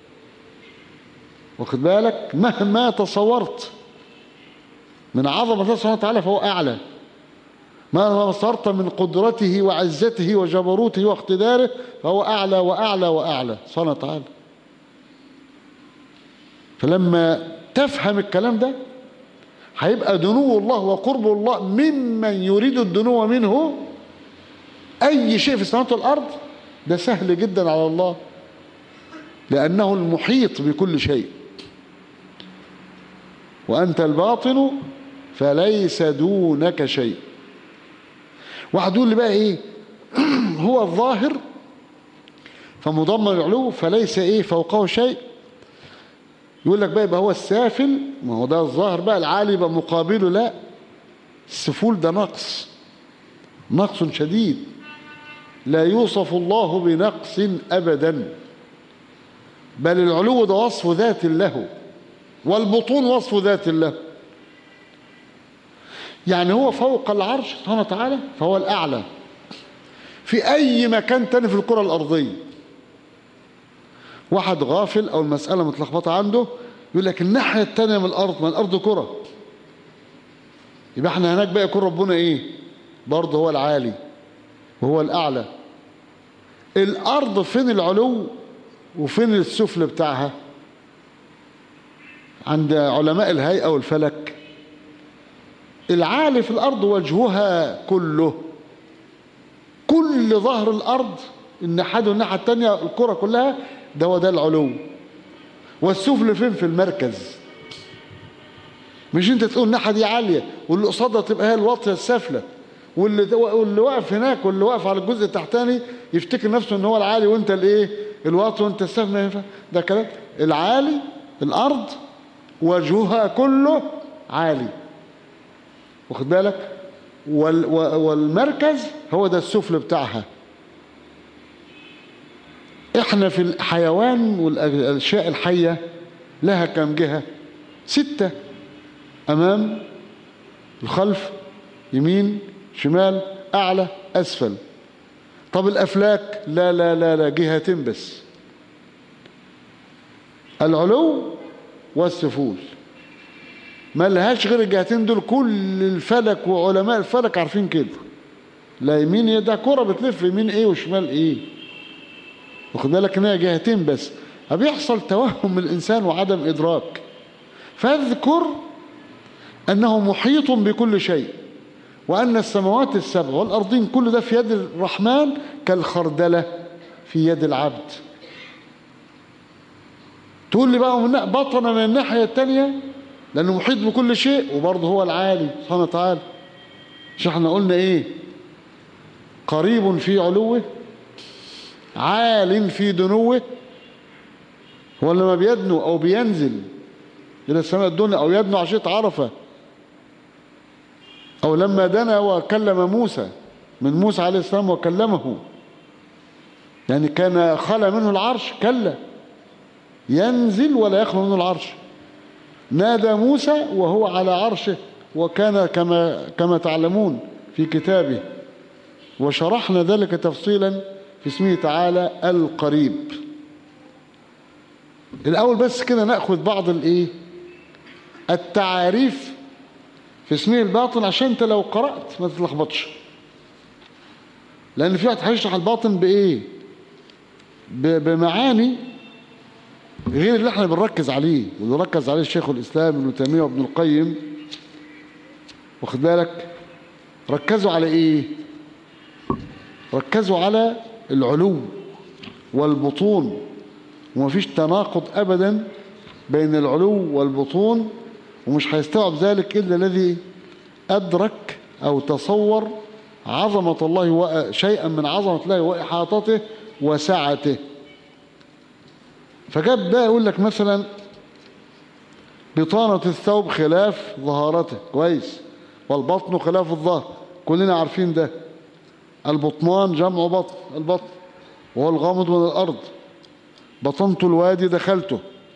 واخد بالك؟ مهما تصورت من عظمه الله سبحانه وتعالى فهو اعلى. مهما تصورت من قدرته وعزته وجبروته واقتداره فهو اعلى واعلى واعلى سبحانه وتعالى. فلما تفهم الكلام ده هيبقى دنو الله وقرب الله ممن يريد الدنو منه. اي شيء في السماوات والارض ده سهل جدا على الله، لانه المحيط بكل شيء. وانت الباطن فليس دونك شيء. واحد يقول لي بقى ايه هو الظاهر فمضمن العلو فليس ايه فوقه شيء. يقول لك بقى يبقى هو السافل، ما هو ده الظاهر بقى، العالي يبقى مقابله. لا، السفول ده نقص، نقص شديد، لا يوصف الله بنقص ابدا، بل العلو ده وصف ذات له. والبطون وصف ذات الله. يعني هو فوق العرش سبحانه وتعالى، فهو الأعلى في أي مكان تاني في الكرة الأرضية. واحد غافل أو المسألة متلخبطة عنده يقول لك الناحية التانية من الأرض، ما الأرض كرة، يبقى احنا هناك بقى يكون ربنا ايه؟ برضه هو العالي وهو الأعلى. الأرض فين العلو وفين السفل بتاعها؟ عند علماء الهيئة والفلك العالي في الأرض وجهها كله، كل ظهر الأرض الناحية والناحية التانية الكرة كلها، ده هو ده العلو. والسفل فين؟ في المركز. مش انت تقول الناحية دي عالية واللي قصادها تبقى هي الواطية السافلة، واللي واللي واقف هناك واللي واقف على الجزء التحتاني يفتكر نفسه ان هو العالي وانت الايه؟ الواطي وانت السافل. ما ينفع ده كلام. العالي الأرض وجهها كله عالي، واخد بالك؟ وال والمركز هو ده السفل بتاعها. احنا في الحيوان والاشياء الحية لها كم جهة؟ ستة: امام، الخلف، يمين، شمال، اعلى، اسفل. طب الافلاك لا لا لا لا جهتين بس، العلو والسفول، ما لهاش غير الجهتين دول. كل الفلك وعلماء الفلك عارفين كده. لا يمين، ده كرة بتلف يمين ايه وشمال ايه، واخد بالك ان هي جهتين بس. فبيحصل توهم من الانسان وعدم ادراك. فاذكر انه محيط بكل شيء، وان السماوات السبع والارضين كل ده في يد الرحمن كالخردلة في يد العبد. تقول لي بقى بطن من الناحية التانية لانه محيط بكل شيء وبرضه هو العالي سبحانه وتعالى. مش احنا قلنا ايه؟ قريب في علوه، عال في دنوه. هو لما بيدنو او بينزل الى السماء الدنيا او يدنو عشية عرفة، او لما دنا وكلم موسى من موسى عليه السلام وكلمه، يعني كان خلى منه العرش، كلا ينزل ولا يخلو منه العرش. نادى موسى وهو على عرشه، وكان كما كما تعلمون في كتابه، وشرحنا ذلك تفصيلا في اسمه تعالى القريب. الأول بس كده نأخذ بعض الايه التعاريف في اسمه الباطن، عشان انت لو قرأت ما تتلخبطش، لأن في واحد هيشرح الباطن بإيه؟ بمعاني غير اللي احنا بنركز عليه، واللي ركز عليه الشيخ الإسلام ابن تيمية وابن القيم، واخد بالك؟ ركزوا على ايه؟ ركزوا على العلو والبطون، ومفيش تناقض ابدا بين العلو والبطون، ومش هيستوعب ذلك الا الذي ادرك او تصور عظمة الله وشيئا من عظمة الله واحاطته وسعته. فجاب بقى يقول لك مثلا بطانة الثوب خلاف ظهارته، كويس، والبطن خلاف الظهر، كلنا عارفين ده. البطنان جمع بطن، البطن وهو الغامض من الأرض. بطنت الوادي دخلته،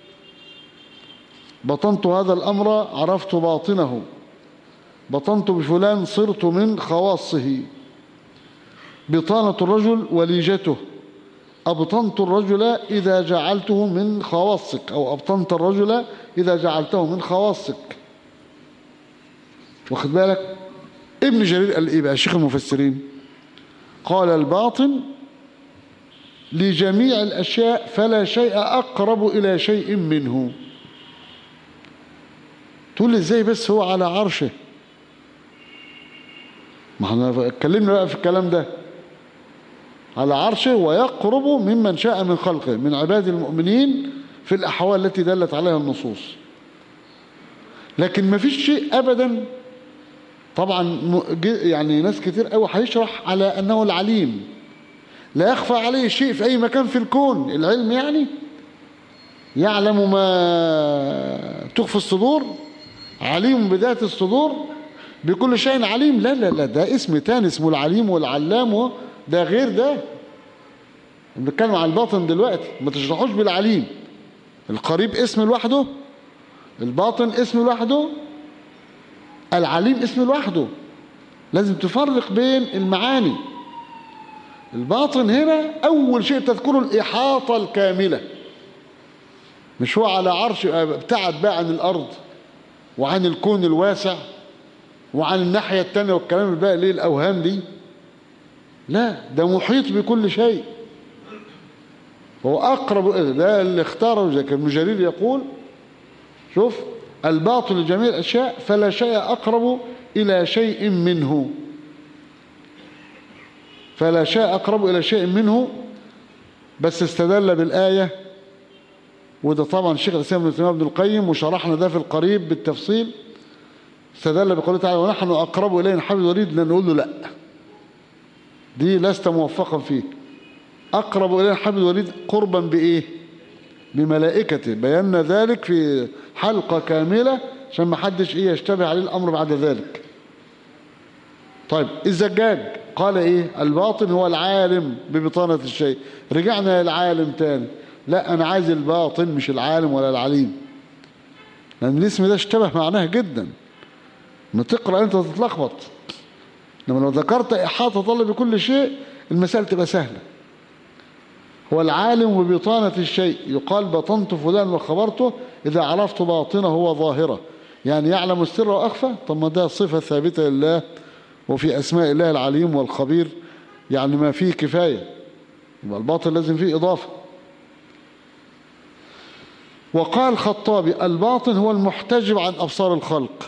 بطنت هذا الأمر عرفت باطنه، بطنت بفلان صرت من خواصه. بطانة الرجل وليجته، أبطنت الرجل إذا جعلته من خواصك، أو أبطنت الرجل إذا جعلته من خواصك، واخد بالك؟ ابن جرير قال إيه بقى شيخ المفسرين؟ قال الباطن لجميع الأشياء فلا شيء أقرب إلى شيء منه. تقول لي إزاي بس هو على عرشه؟ ما احنا اتكلمنا بقى في الكلام ده. على عرشه ويقرب ممن شاء من خلقه من عباد المؤمنين في الأحوال التي دلت عليها النصوص. لكن ما فيش شيء أبدا. طبعا يعني ناس كتير قوي هيشرح على أنه العليم، لا يخفى عليه شيء في أي مكان في الكون. العلم يعني يعلم ما تخفي الصدور، عليم بذات الصدور، بكل شيء عليم. لا لا لا، ده اسم تاني اسمه العليم والعلام، ده غير ده. بنتكلم عن الباطن دلوقتي، ما تشرحوش بالعليم. القريب اسم لوحده، الباطن اسم لوحده، العليم اسم لوحده، لازم تفرق بين المعاني. الباطن هنا أول شيء تذكره الإحاطة الكاملة، مش هو على عرش ابتعد بقى عن الأرض وعن الكون الواسع وعن الناحية التانية والكلام الباقي ليه الأوهام دي، لا ده محيط بكل شيء. هو أقرب، ده اللي اختاره زي كان ابن جرير يقول شوف الباطل لجميع الأشياء فلا شيء أقرب إلى شيء منه، فلا شيء أقرب إلى شيء منه. بس استدل بالآية، وده طبعا الشيخ الإسلام ابن تيمية ابن القيم وشرحنا ده في القريب بالتفصيل. استدل بقوله تعالى ونحن أقرب إليه من حبل الوريد، لأن نقول له لا، دي لست موفقا فيه. أقرب إليه من حبل الوريد قربا بإيه؟ بملائكته، بينا ذلك في حلقة كاملة عشان ما حدش إيه يشتبه عليه الأمر بعد ذلك. طيب الزجاج قال إيه؟ الباطن هو العالم ببطانة الشيء. رجعنا للعالم تاني، لا أنا عايز الباطن مش العالم ولا العليم، لأن الاسم ده اشتبه معناه جدا، ما تقرأ أنت تتلخبط. لما لو ذكرت إحاطة الله بكل شيء المسألة تبقى سهلة. هو العالم ببطانة الشيء، يقال بطنت فلان وخبرته إذا عرفت باطنه وظاهره، يعني يعلم السر وأخفى. طب ما ده صفة ثابتة لله، وفي أسماء الله العليم والخبير، يعني ما فيه كفاية، يبقى الباطن لازم فيه إضافة. وقال الخطابي الباطن هو المحتجب عن أبصار الخلق.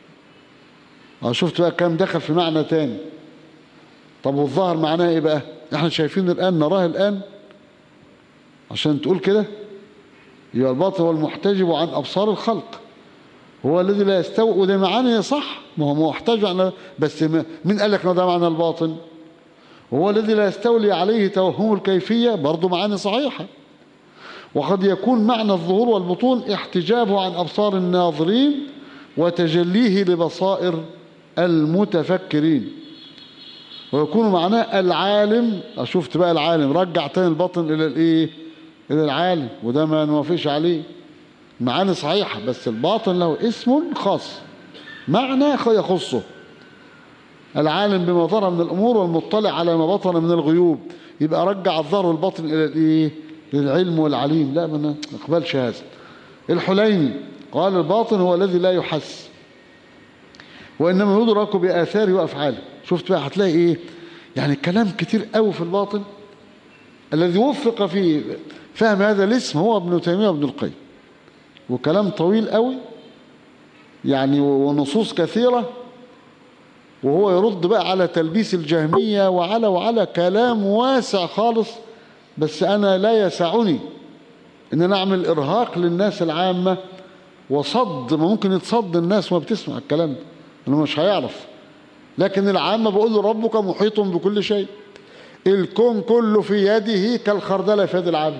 اه شفت بقى كام دخل في معنى تاني. طب والظاهر معناه ايه بقى؟ احنا شايفين الآن، نراه الآن، عشان تقول كده يبقى الباطن هو المحتجب عن أبصار الخلق، هو الذي لا يستوي. وده معاني صح، ما هو محتجب عن، بس مين قال لك ان ده معنى الباطن؟ هو الذي لا يستولي عليه توهم الكيفية، برضه معاني صحيحة. وقد يكون معنى الظهور والبطون احتجابه عن أبصار الناظرين وتجليه لبصائر المتفكرين. ويكون معناه العالم، شفت بقى العالم رجع تاني الباطن إلى الإيه؟ إلى العالم، وده ما نوافقش عليه. معاني صحيحة، بس الباطن له اسم خاص، معنى يخصه. العالم بما ظهر من الأمور والمطلع على ما بطن من الغيوب، يبقى رجع الظهر والباطن إلى الإيه؟ للعلم والعليم. لا ما نقبلش هذا. الحليني قال الباطن هو الذي لا يحس، وإنما يدرك بآثاره وأفعاله. شفت بقى هتلاقي إيه؟ يعني كلام كتير قوي في الباطن. الذي وفق في فهم هذا الاسم هو ابن تيمية وابن القيم، وكلام طويل قوي يعني، ونصوص كثيرة، وهو يرد بقى على تلبيس الجهمية وعلى وعلى كلام واسع خالص. بس أنا لا يسعني إن أنا أعمل إرهاق للناس العامة وصد، ما ممكن يتصد الناس ما بتسمع الكلام ده، أنه مش هيعرف. لكن العامة بقول له ربك محيط بكل شيء، الكون كله في يده كالخردلة في يد العبد.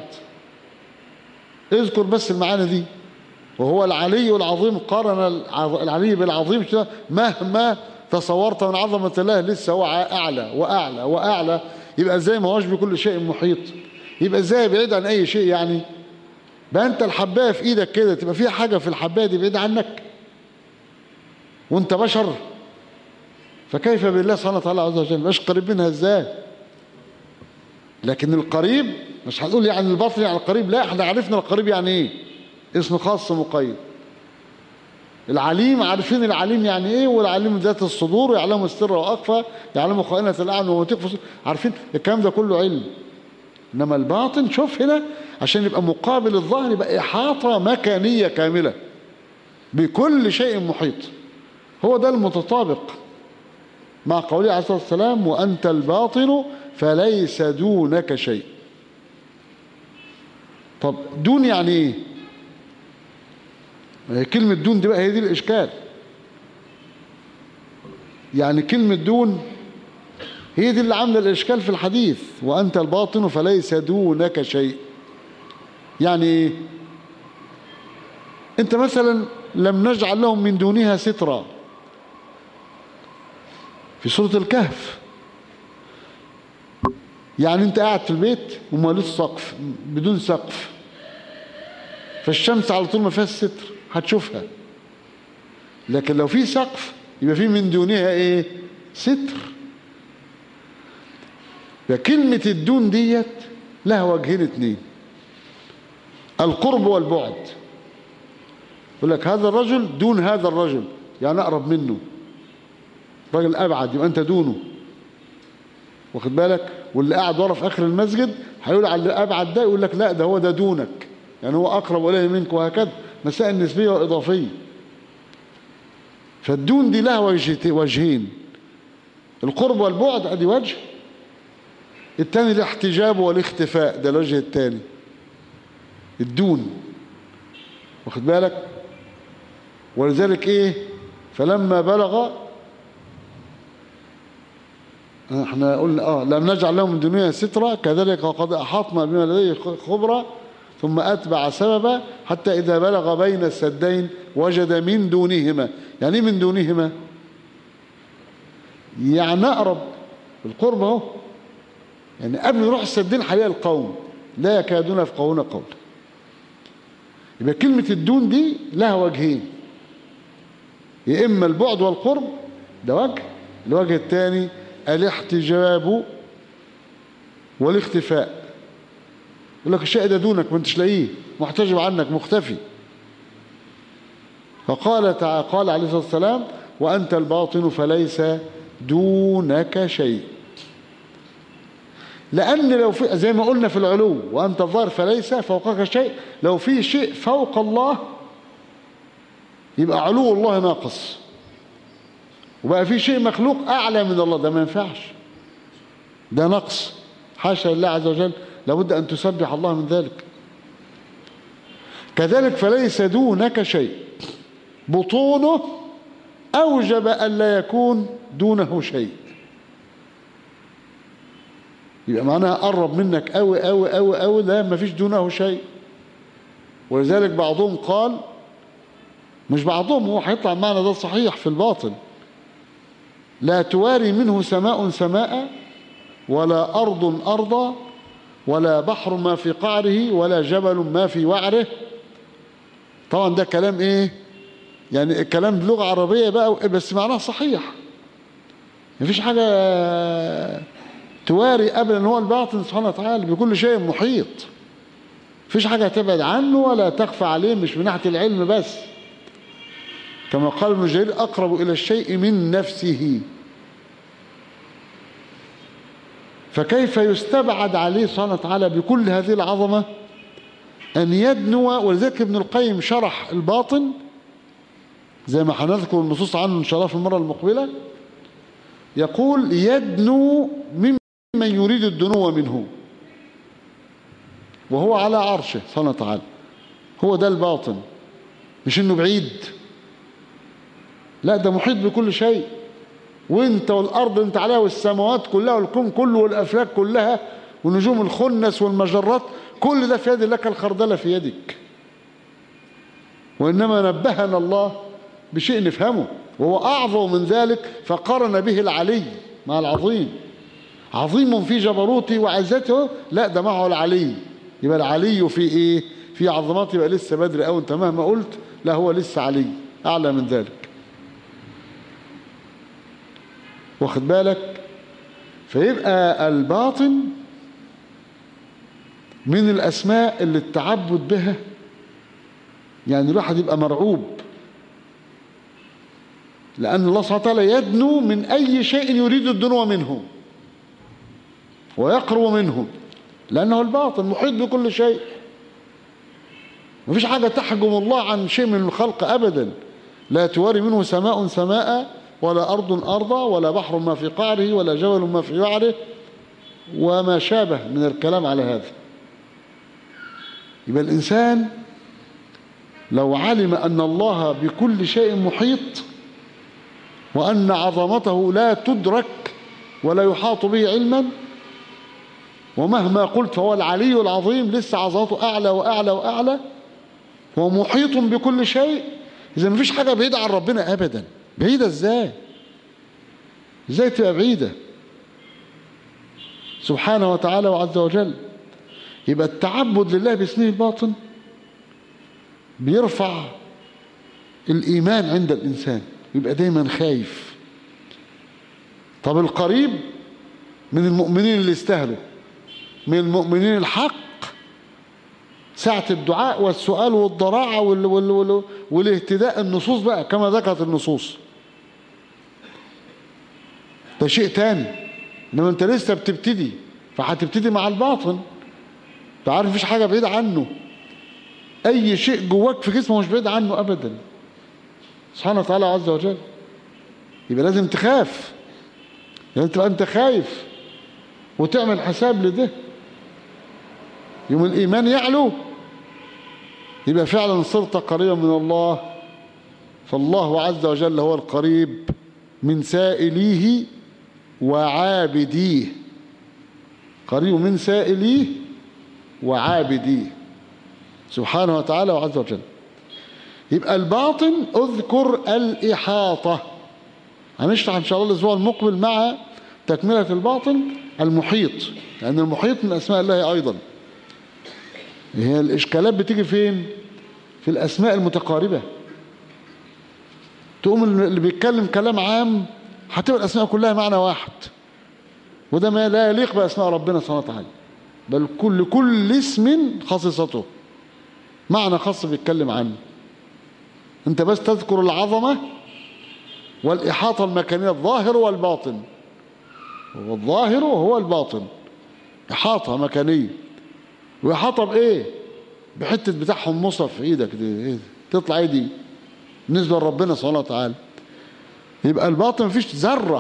اذكر بس المعاني دي. وهو العلي العظيم، قارن العلي بالعظيم، مهما تصورت من عظمة الله لسه هو أعلى وأعلى وأعلى. يبقى ازاي ما هوش بكل شيء محيط؟ يبقى ازاي بعيد عن أي شيء؟ يعني بقى أنت الحباية في إيدك كده، تبقى فيها حاجة في الحباية دي بعيد عنك وأنت بشر، فكيف بالله سبحانه وتعالى عز وجل؟ مش قريب منها ازاي؟ لكن القريب مش هنقول يعني الباطن يعني القريب، لا احنا عرفنا القريب يعني ايه، اسم خاص مقيد. العليم عارفين العليم يعني ايه، والعليم ذات الصدور، يعلم السر واخفى، يعلم خائنة الاعين وما تخفي، عارفين الكلام ده كله علم. انما الباطن شوف هنا عشان يبقى مقابل الظاهر، يبقى احاطة مكانية كاملة بكل شيء محيط. هو ده المتطابق مع قوله عليه الصلاة والسلام وأنت الباطن فليس دونك شيء. طب دون يعني ايه؟ كلمة دون دي بقى هي دي الإشكال. يعني كلمة دون هي دي اللي عاملة الإشكال في الحديث، وأنت الباطن فليس دونك شيء. يعني ايه؟ انت مثلا لم نجعل لهم من دونها سترا في سورة الكهف. يعني انت قاعد في البيت ومالوش سقف، بدون سقف، فالشمس على طول ما فيهاش ستر، هتشوفها. لكن لو في سقف يبقى في من دونها ايه؟ ستر. فكلمة الدون ديت لها وجهين اتنين، القرب والبعد. يقول لك هذا الرجل دون هذا الرجل، يعني اقرب منه، راجل ابعد يبقى انت دونه، واخد بالك؟ واللي قاعد ورا في اخر المسجد هيقول على اللي ابعد ده، يقول لك لا ده هو ده دونك، يعني هو اقرب اليه منك، وهكذا مسائل نسبيه واضافيه. فالدون دي لها وجهين، القرب والبعد ادي وجه، الثاني الاحتجاب والاختفاء، ده الوجه الثاني الدون، واخد بالك؟ ولذلك ايه؟ فلما بلغ، احنا قلنا اه لم نجعل لهم من دونها سترا كذلك وقد احاطنا بما لديه خبرا ثم اتبع سببا حتى اذا بلغ بين السدين وجد من دونهما. يعني ايه من دونهما؟ يعني اقرب القرب اهو، يعني قبل يروح السدين هيلاقي القوم لا يكادون يفقهون قولا. يبقى كلمة الدون دي لها وجهين، يا اما البعد والقرب ده وجه، الوجه الثاني الاحتجاب والاختفاء. يقول لك الشيء ده دونك ما انتش لاقيه، محتجب عنك، مختفي. فقال تعالى، قال عليه الصلاة والسلام وأنت الباطن فليس دونك شيء. لأن لو في زي ما قلنا في العلو وأنت الظاهر فليس فوقك شيء، لو في شيء فوق الله يبقى علو الله ناقص، وبقى في شيء مخلوق أعلى من الله، ده ما ينفعش، ده نقص، حاشا لله عز وجل، لابد أن تسبح الله من ذلك. كذلك فليس دونك شيء، بطونه أوجب أن لا يكون دونه شيء، يبقى معناها قرب منك أوي أوي أوي أوي، لا ما فيش دونه شيء. ولذلك بعضهم قال، مش بعضهم، هو هيطلع معنا ده صحيح في الباطن، لا تواري منه سماء سماء ولا أرض أرضا ولا بحر ما في قعره ولا جبل ما في وعره. طبعا ده كلام ايه؟ يعني الكلام بلغة عربية بقى، بس معناه صحيح، مفيش حاجة تواري أبدا، هو الباطن سبحانه وتعالى بكل شيء محيط، مفيش حاجة تبعد عنه ولا تخفى عليه، مش من ناحية العلم بس، كما قال ابن جرير أقرب إلى الشيء من نفسه. فكيف يستبعد عليه سبحانه وتعالى بكل هذه العظمة أن يدنو؟ ولذلك ابن القيم شرح الباطن زي ما هنذكر النصوص عنه إن شاء الله في المرة المقبلة، يقول يدنو ممن يريد الدنو منه وهو على عرشه سبحانه وتعالى، هو ده الباطن، مش إنه بعيد، لا ده محيط بكل شيء، وانت والأرض انت عليها والسماوات كلها والكون كله والأفلاك كلها والنجوم الخنس والمجرات، كل ده في يد الله كالخردلة في يدك. وإنما نبهنا الله بشيء نفهمه وهو أعظم من ذلك، فقارن به العلي مع العظيم، عظيم في جبروته وعزته، لا ده معه العلي، يبقى العلي في ايه؟ في عظمته، يبقى لسه بدري أو انت مهما قلت، لا هو لسه علي أعلى من ذلك، واخد بالك؟ فيبقى الباطن من الأسماء اللي التعبد بها يعني الواحد يبقى مرعوب، لأن الله سبحانه وتعالى يدنو من أي شيء يريد الدنو منه ويقرب منه، لأنه الباطن محيط بكل شيء، مفيش حاجة تحجم الله عن شيء من الخلق أبدا، لا تواري منه سماء سماء ولا أرض أرضا ولا بحر ما في قعره ولا جبل ما في وعره وما شابه من الكلام على هذا. يبقى الإنسان لو علم أن الله بكل شيء محيط وأن عظمته لا تدرك ولا يحاط به علما، ومهما قلت فهو العلي العظيم، لسه عظمته أعلى وأعلى وأعلى، هو محيط بكل شيء، إذا مفيش حاجة بعيدة عن ربنا أبدا. بعيدة إزاي؟ إزاي تبقى بعيدة سبحانه وتعالى وعز وجل؟ يبقى التعبد لله باسمه الباطن بيرفع الإيمان عند الإنسان، يبقى دايما خايف. طب القريب من المؤمنين اللي استهلوا، من المؤمنين الحق، ساعة الدعاء والسؤال والضراعة وال وال وال والاهتداء، النصوص بقى كما ذكرت النصوص، ده شيء تاني. انما انت لسه بتبتدي، فهتبتدي مع الباطن. انت عارف مفيش حاجة بعيدة عنه، اي شيء جواك في جسمه مش بعيد عنه ابدا سبحانه وتعالى عز وجل. يبقى لازم تخاف، يعني تبقى انت خايف وتعمل حساب لده. يوم الإيمان يعلو يبقى فعلا صرت قريبا من الله. فالله عز وجل هو القريب من سائليه وعابديه، قريب من سائليه وعابديه سبحانه وتعالى وعز وجل. يبقى الباطن اذكر الإحاطة. هنشرح إن شاء الله الأسبوع المقبل مع تكملة الباطن المحيط، لأن المحيط من أسماء الله أيضا. هي الإشكالات بتيجي فين؟ في الأسماء المتقاربة. تقوم اللي بيتكلم كلام عام هتبقى الأسماء كلها معنى واحد، وده ما لا يليق بأسماء ربنا سبحانه وتعالى، بل كل كل اسم خصيصته معنى خاص بيتكلم عنه. انت بس تذكر العظمة والإحاطة المكانية، الظاهر والباطن. والظاهر هو الباطن، إحاطة مكانية. وإحاطة بإيه؟ بحتة بتاعهم مصحف في إيدك دي، تطلع إيه دي بالنسبة لربنا سبحانه وتعالى. يبقى الباطن مفيش ذرة،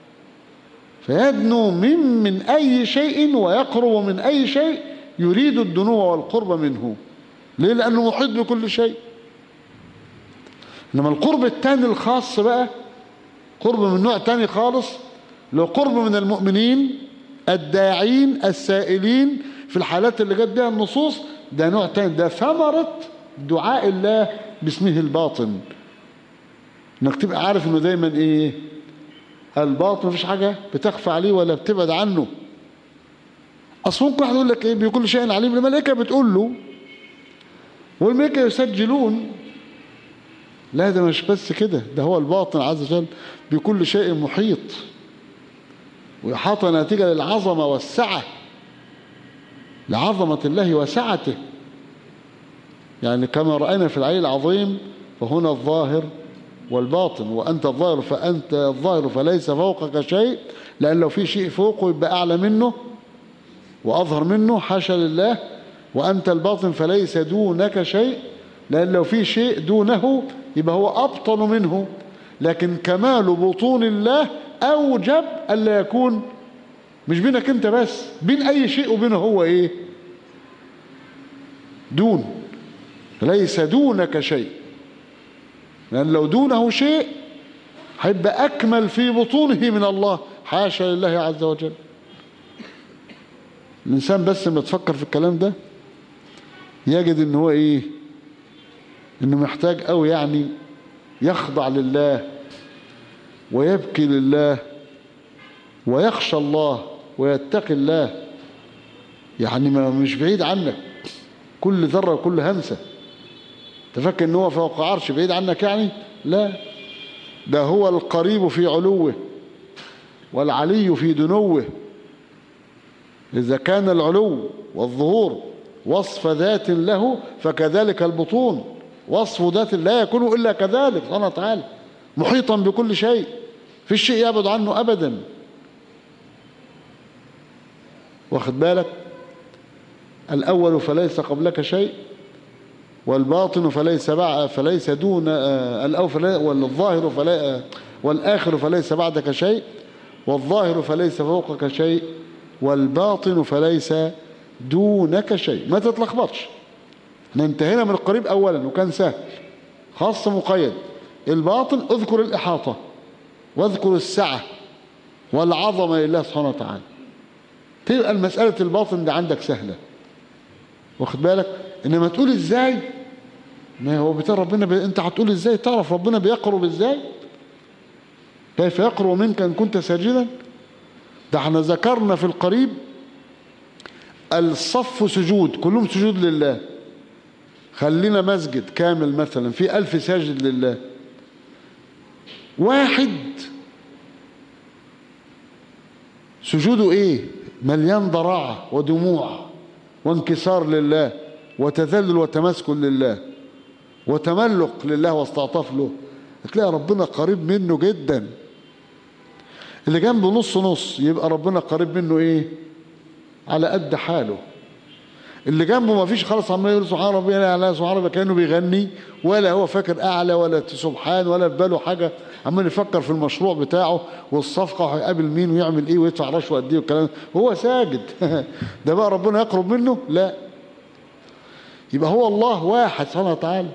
فيدنو من من أي شيء ويقرب من أي شيء يريد الدنو والقرب منه. ليه؟ لأنه محيط بكل شيء. إنما القرب التاني الخاص بقى قرب من نوع تاني خالص، لو قرب من المؤمنين الداعين السائلين في الحالات اللي جت بها النصوص، ده نوع تاني، ده ثمرة دعاء الله باسمه الباطن. انك تبقى عارف انه دايما ايه؟ الباطن مفيش حاجة بتخفى عليه ولا بتبعد عنه. اصل ممكن واحد يقول لك ايه؟ بكل شيء عليم. الملائكة بتقول له والملائكة يسجلون. لا، ده مش بس كده، ده هو الباطن عز وجل بكل شيء محيط، وإحاطة ناتجة للعظمة والسعة، لعظمة الله وسعته. يعني كما رأينا في العلي العظيم، فهنا الظاهر والباطن. وأنت الظاهر فأنت الظاهر فليس فوقك شيء، لأن لو في شيء فوقه يبقى أعلى منه وأظهر منه، حاشا لله. وأنت الباطن فليس دونك شيء، لأن لو في شيء دونه يبقى هو أبطن منه. لكن كمال بطون الله أوجب ألا يكون مش بينك أنت بس، بين أي شيء وبينه هو إيه؟ دون. ليس دونك شيء، لأن لو دونه شيء هيبقى أكمل في بطونه من الله، حاشا لله عز وجل. الإنسان بس لما تفكر في الكلام ده يجد إن هو إيه؟ إنه محتاج أوي يعني يخضع لله ويبكي لله ويخشى الله ويتقي الله. يعني ما مش بعيد عنك كل ذرة وكل همسة. تفكر ان هو فوق عرش بعيد عنك يعني؟ لا، ده هو القريب في علوه والعلي في دنوه. إذا كان العلو والظهور وصف ذات له، فكذلك البطون وصف ذات لا يكون إلا كذلك سبحانه وتعالى، محيطا بكل شيء، في الشيء يبعد عنه أبدا. واخد بالك؟ الأول فليس قبلك شيء، والباطن فليس بعد فليس دون الأول، والظاهر فلا والآخر فليس بعدك شيء، والظاهر فليس فوقك شيء، والباطن فليس دونك شيء. ما تتلخبطش. احنا انتهينا من القريب أولا وكان سهل، خاص مقيد. الباطن اذكر الإحاطة واذكر السعة والعظمة لله سبحانه وتعالى، تبقى المسألة الباطن دي عندك سهلة. واخد بالك؟ انما تقول ازاي؟ ما هو بتاع ربنا ب... انت هتقول ازاي تعرف ربنا بيقرب ازاي؟ كيف يقرب منك ان كنت ساجدا؟ ده احنا ذكرنا في القريب الصف سجود، كلهم سجود لله. خلينا مسجد كامل مثلا في ألف ساجد لله، واحد سجوده ايه؟ مليان ضراعة ودموع وانكسار لله وتذلل وتمسكن لله وتملق لله واستعطاف له، هتلاقي ربنا قريب منه جدا. اللي جنبه نص نص يبقى ربنا قريب منه ايه؟ على قد حاله. اللي جنبه ما فيش خالص، عمال يقول سبحان ربي الاعلى سبحان ربي كانه بيغني، ولا هو فاكر اعلى ولا سبحان ولا في باله حاجه، عمال يفكر في المشروع بتاعه والصفقه وهيقابل مين ويعمل ايه ويدفع رشوه قد ايه والكلام، هو ساجد. ده بقى ربنا يقرب منه؟ لا. يبقى هو الله واحد سبحانه وتعالى،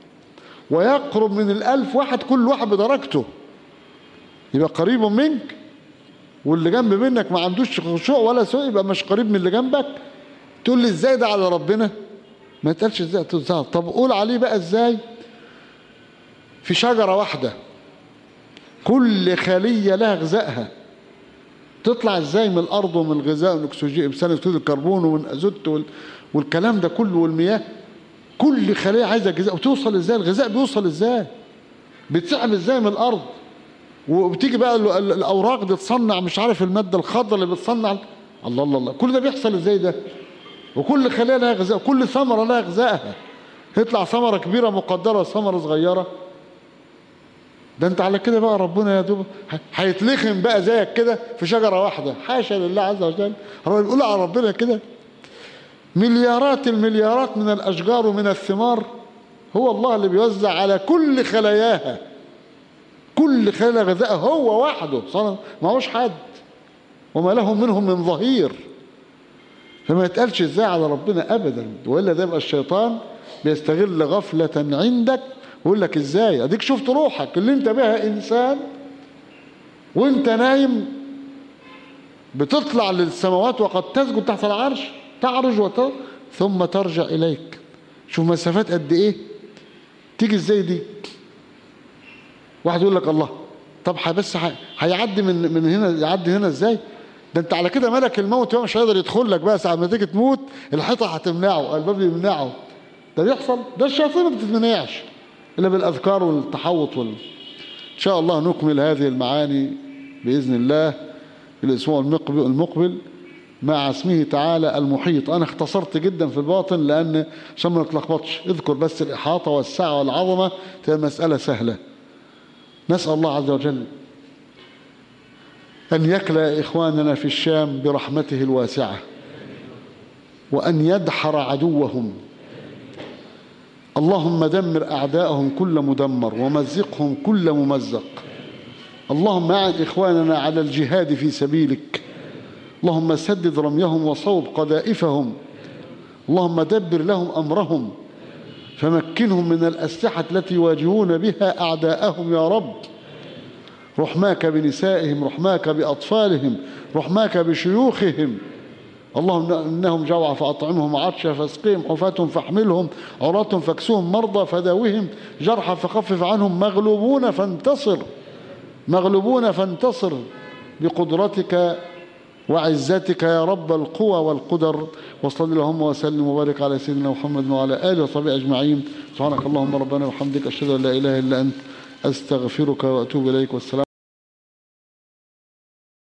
ويقرب من الألف واحد كل واحد بدرجته، يبقى قريب منك. واللي جنب منك ما عندوش خشوع ولا سوء يبقى مش قريب من اللي جنبك. تقول لي ازاي ده على ربنا؟ ما تقولش ازاي. طب قول عليه بقى ازاي. في شجرة واحدة كل خلية لها غذائها، تطلع ازاي من الارض ومن الغذاء والاكسجين ثاني اكسيد الكربون ومن ازوت والكلام ده كله والمياه، كل خلية عايزة غذاء، وتوصل ازاي؟ الغذاء بيوصل ازاي؟ بيتسحب ازاي من الارض؟ وبتيجي بقى الاوراق دي تصنع مش عارف المادة الخضراء اللي بتصنع، الله الله الله، كل ده بيحصل ازاي ده؟ وكل خلية لها غذاء، كل ثمرة لها غذائها، يطلع ثمرة كبيرة مقدرة وثمرة صغيرة. ده انت على كده بقى ربنا يا دوب هيتلخم بقى زيك كده في شجرة واحدة، حاشا لله عز وجل. ربنا بيقول على ربنا كده مليارات المليارات من الأشجار ومن الثمار، هو الله اللي بيوزع على كل خلاياها، كل خلايا غذاء هو وحده، ما هوش حد، وما لهم منهم من ظهير. فما يتقالش ازاي على ربنا ابدا، والا ده يبقى الشيطان بيستغل غفلة عندك ويقول لك ازاي. اديك شفت روحك اللي انت بها انسان وانت نايم بتطلع للسماوات وقد تسجد تحت العرش، تعرج وتر ثم ترجع اليك. شوف مسافات قد ايه، تيجي ازاي دي؟ واحد يقول لك الله، طب بس هيعدي من من هنا، يعدي هنا ازاي؟ ده انت على كده ملك الموت مش هيقدر يدخل لك بقى، ساعة ما تيجي تموت الحيطة هتمنعه، الباب يمنعه. ده بيحصل، ده الشياطين ما بتتمنعش الا بالاذكار والتحوط وال... ان شاء الله نكمل هذه المعاني باذن الله في الاسبوع المقبل المقبل مع اسمه تعالى المحيط. انا اختصرت جدا في الباطن لان عشان ما نتلخبطش، اذكر بس الاحاطة والسعة والعظمة، تبقى المسألة سهلة. نسأل الله عز وجل أن يكلأ إخواننا في الشام برحمته الواسعة، وأن يدحر عدوهم. اللهم دمر أعداءهم كل مدمر ومزقهم كل ممزق. اللهم أعن إخواننا على الجهاد في سبيلك. اللهم سدد رميهم وصوب قذائفهم. اللهم دبر لهم أمرهم، فمكنهم من الأسلحة التي يواجهون بها أعداءهم يا رب. رحماك بنسائهم، رحماك بأطفالهم، رحماك بشيوخهم. اللهم إنهم جوع فأطعمهم، عطشا فاسقهم، حفاة فاحملهم، عراة فاكسوهم، مرضى فداوهم، جرحى فخفف عنهم، مغلوبون فانتصر، مغلوبون فانتصر بقدرتك وعزتك يا رب القوى والقدر. وصل اللهم وسلم وبارك على سيدنا محمد وعلى آله وصحبه أجمعين. سبحانك اللهم ربنا وبحمدك، أشهد أن لا إله إلا أنت، أستغفرك وأتوب إليك. والسلام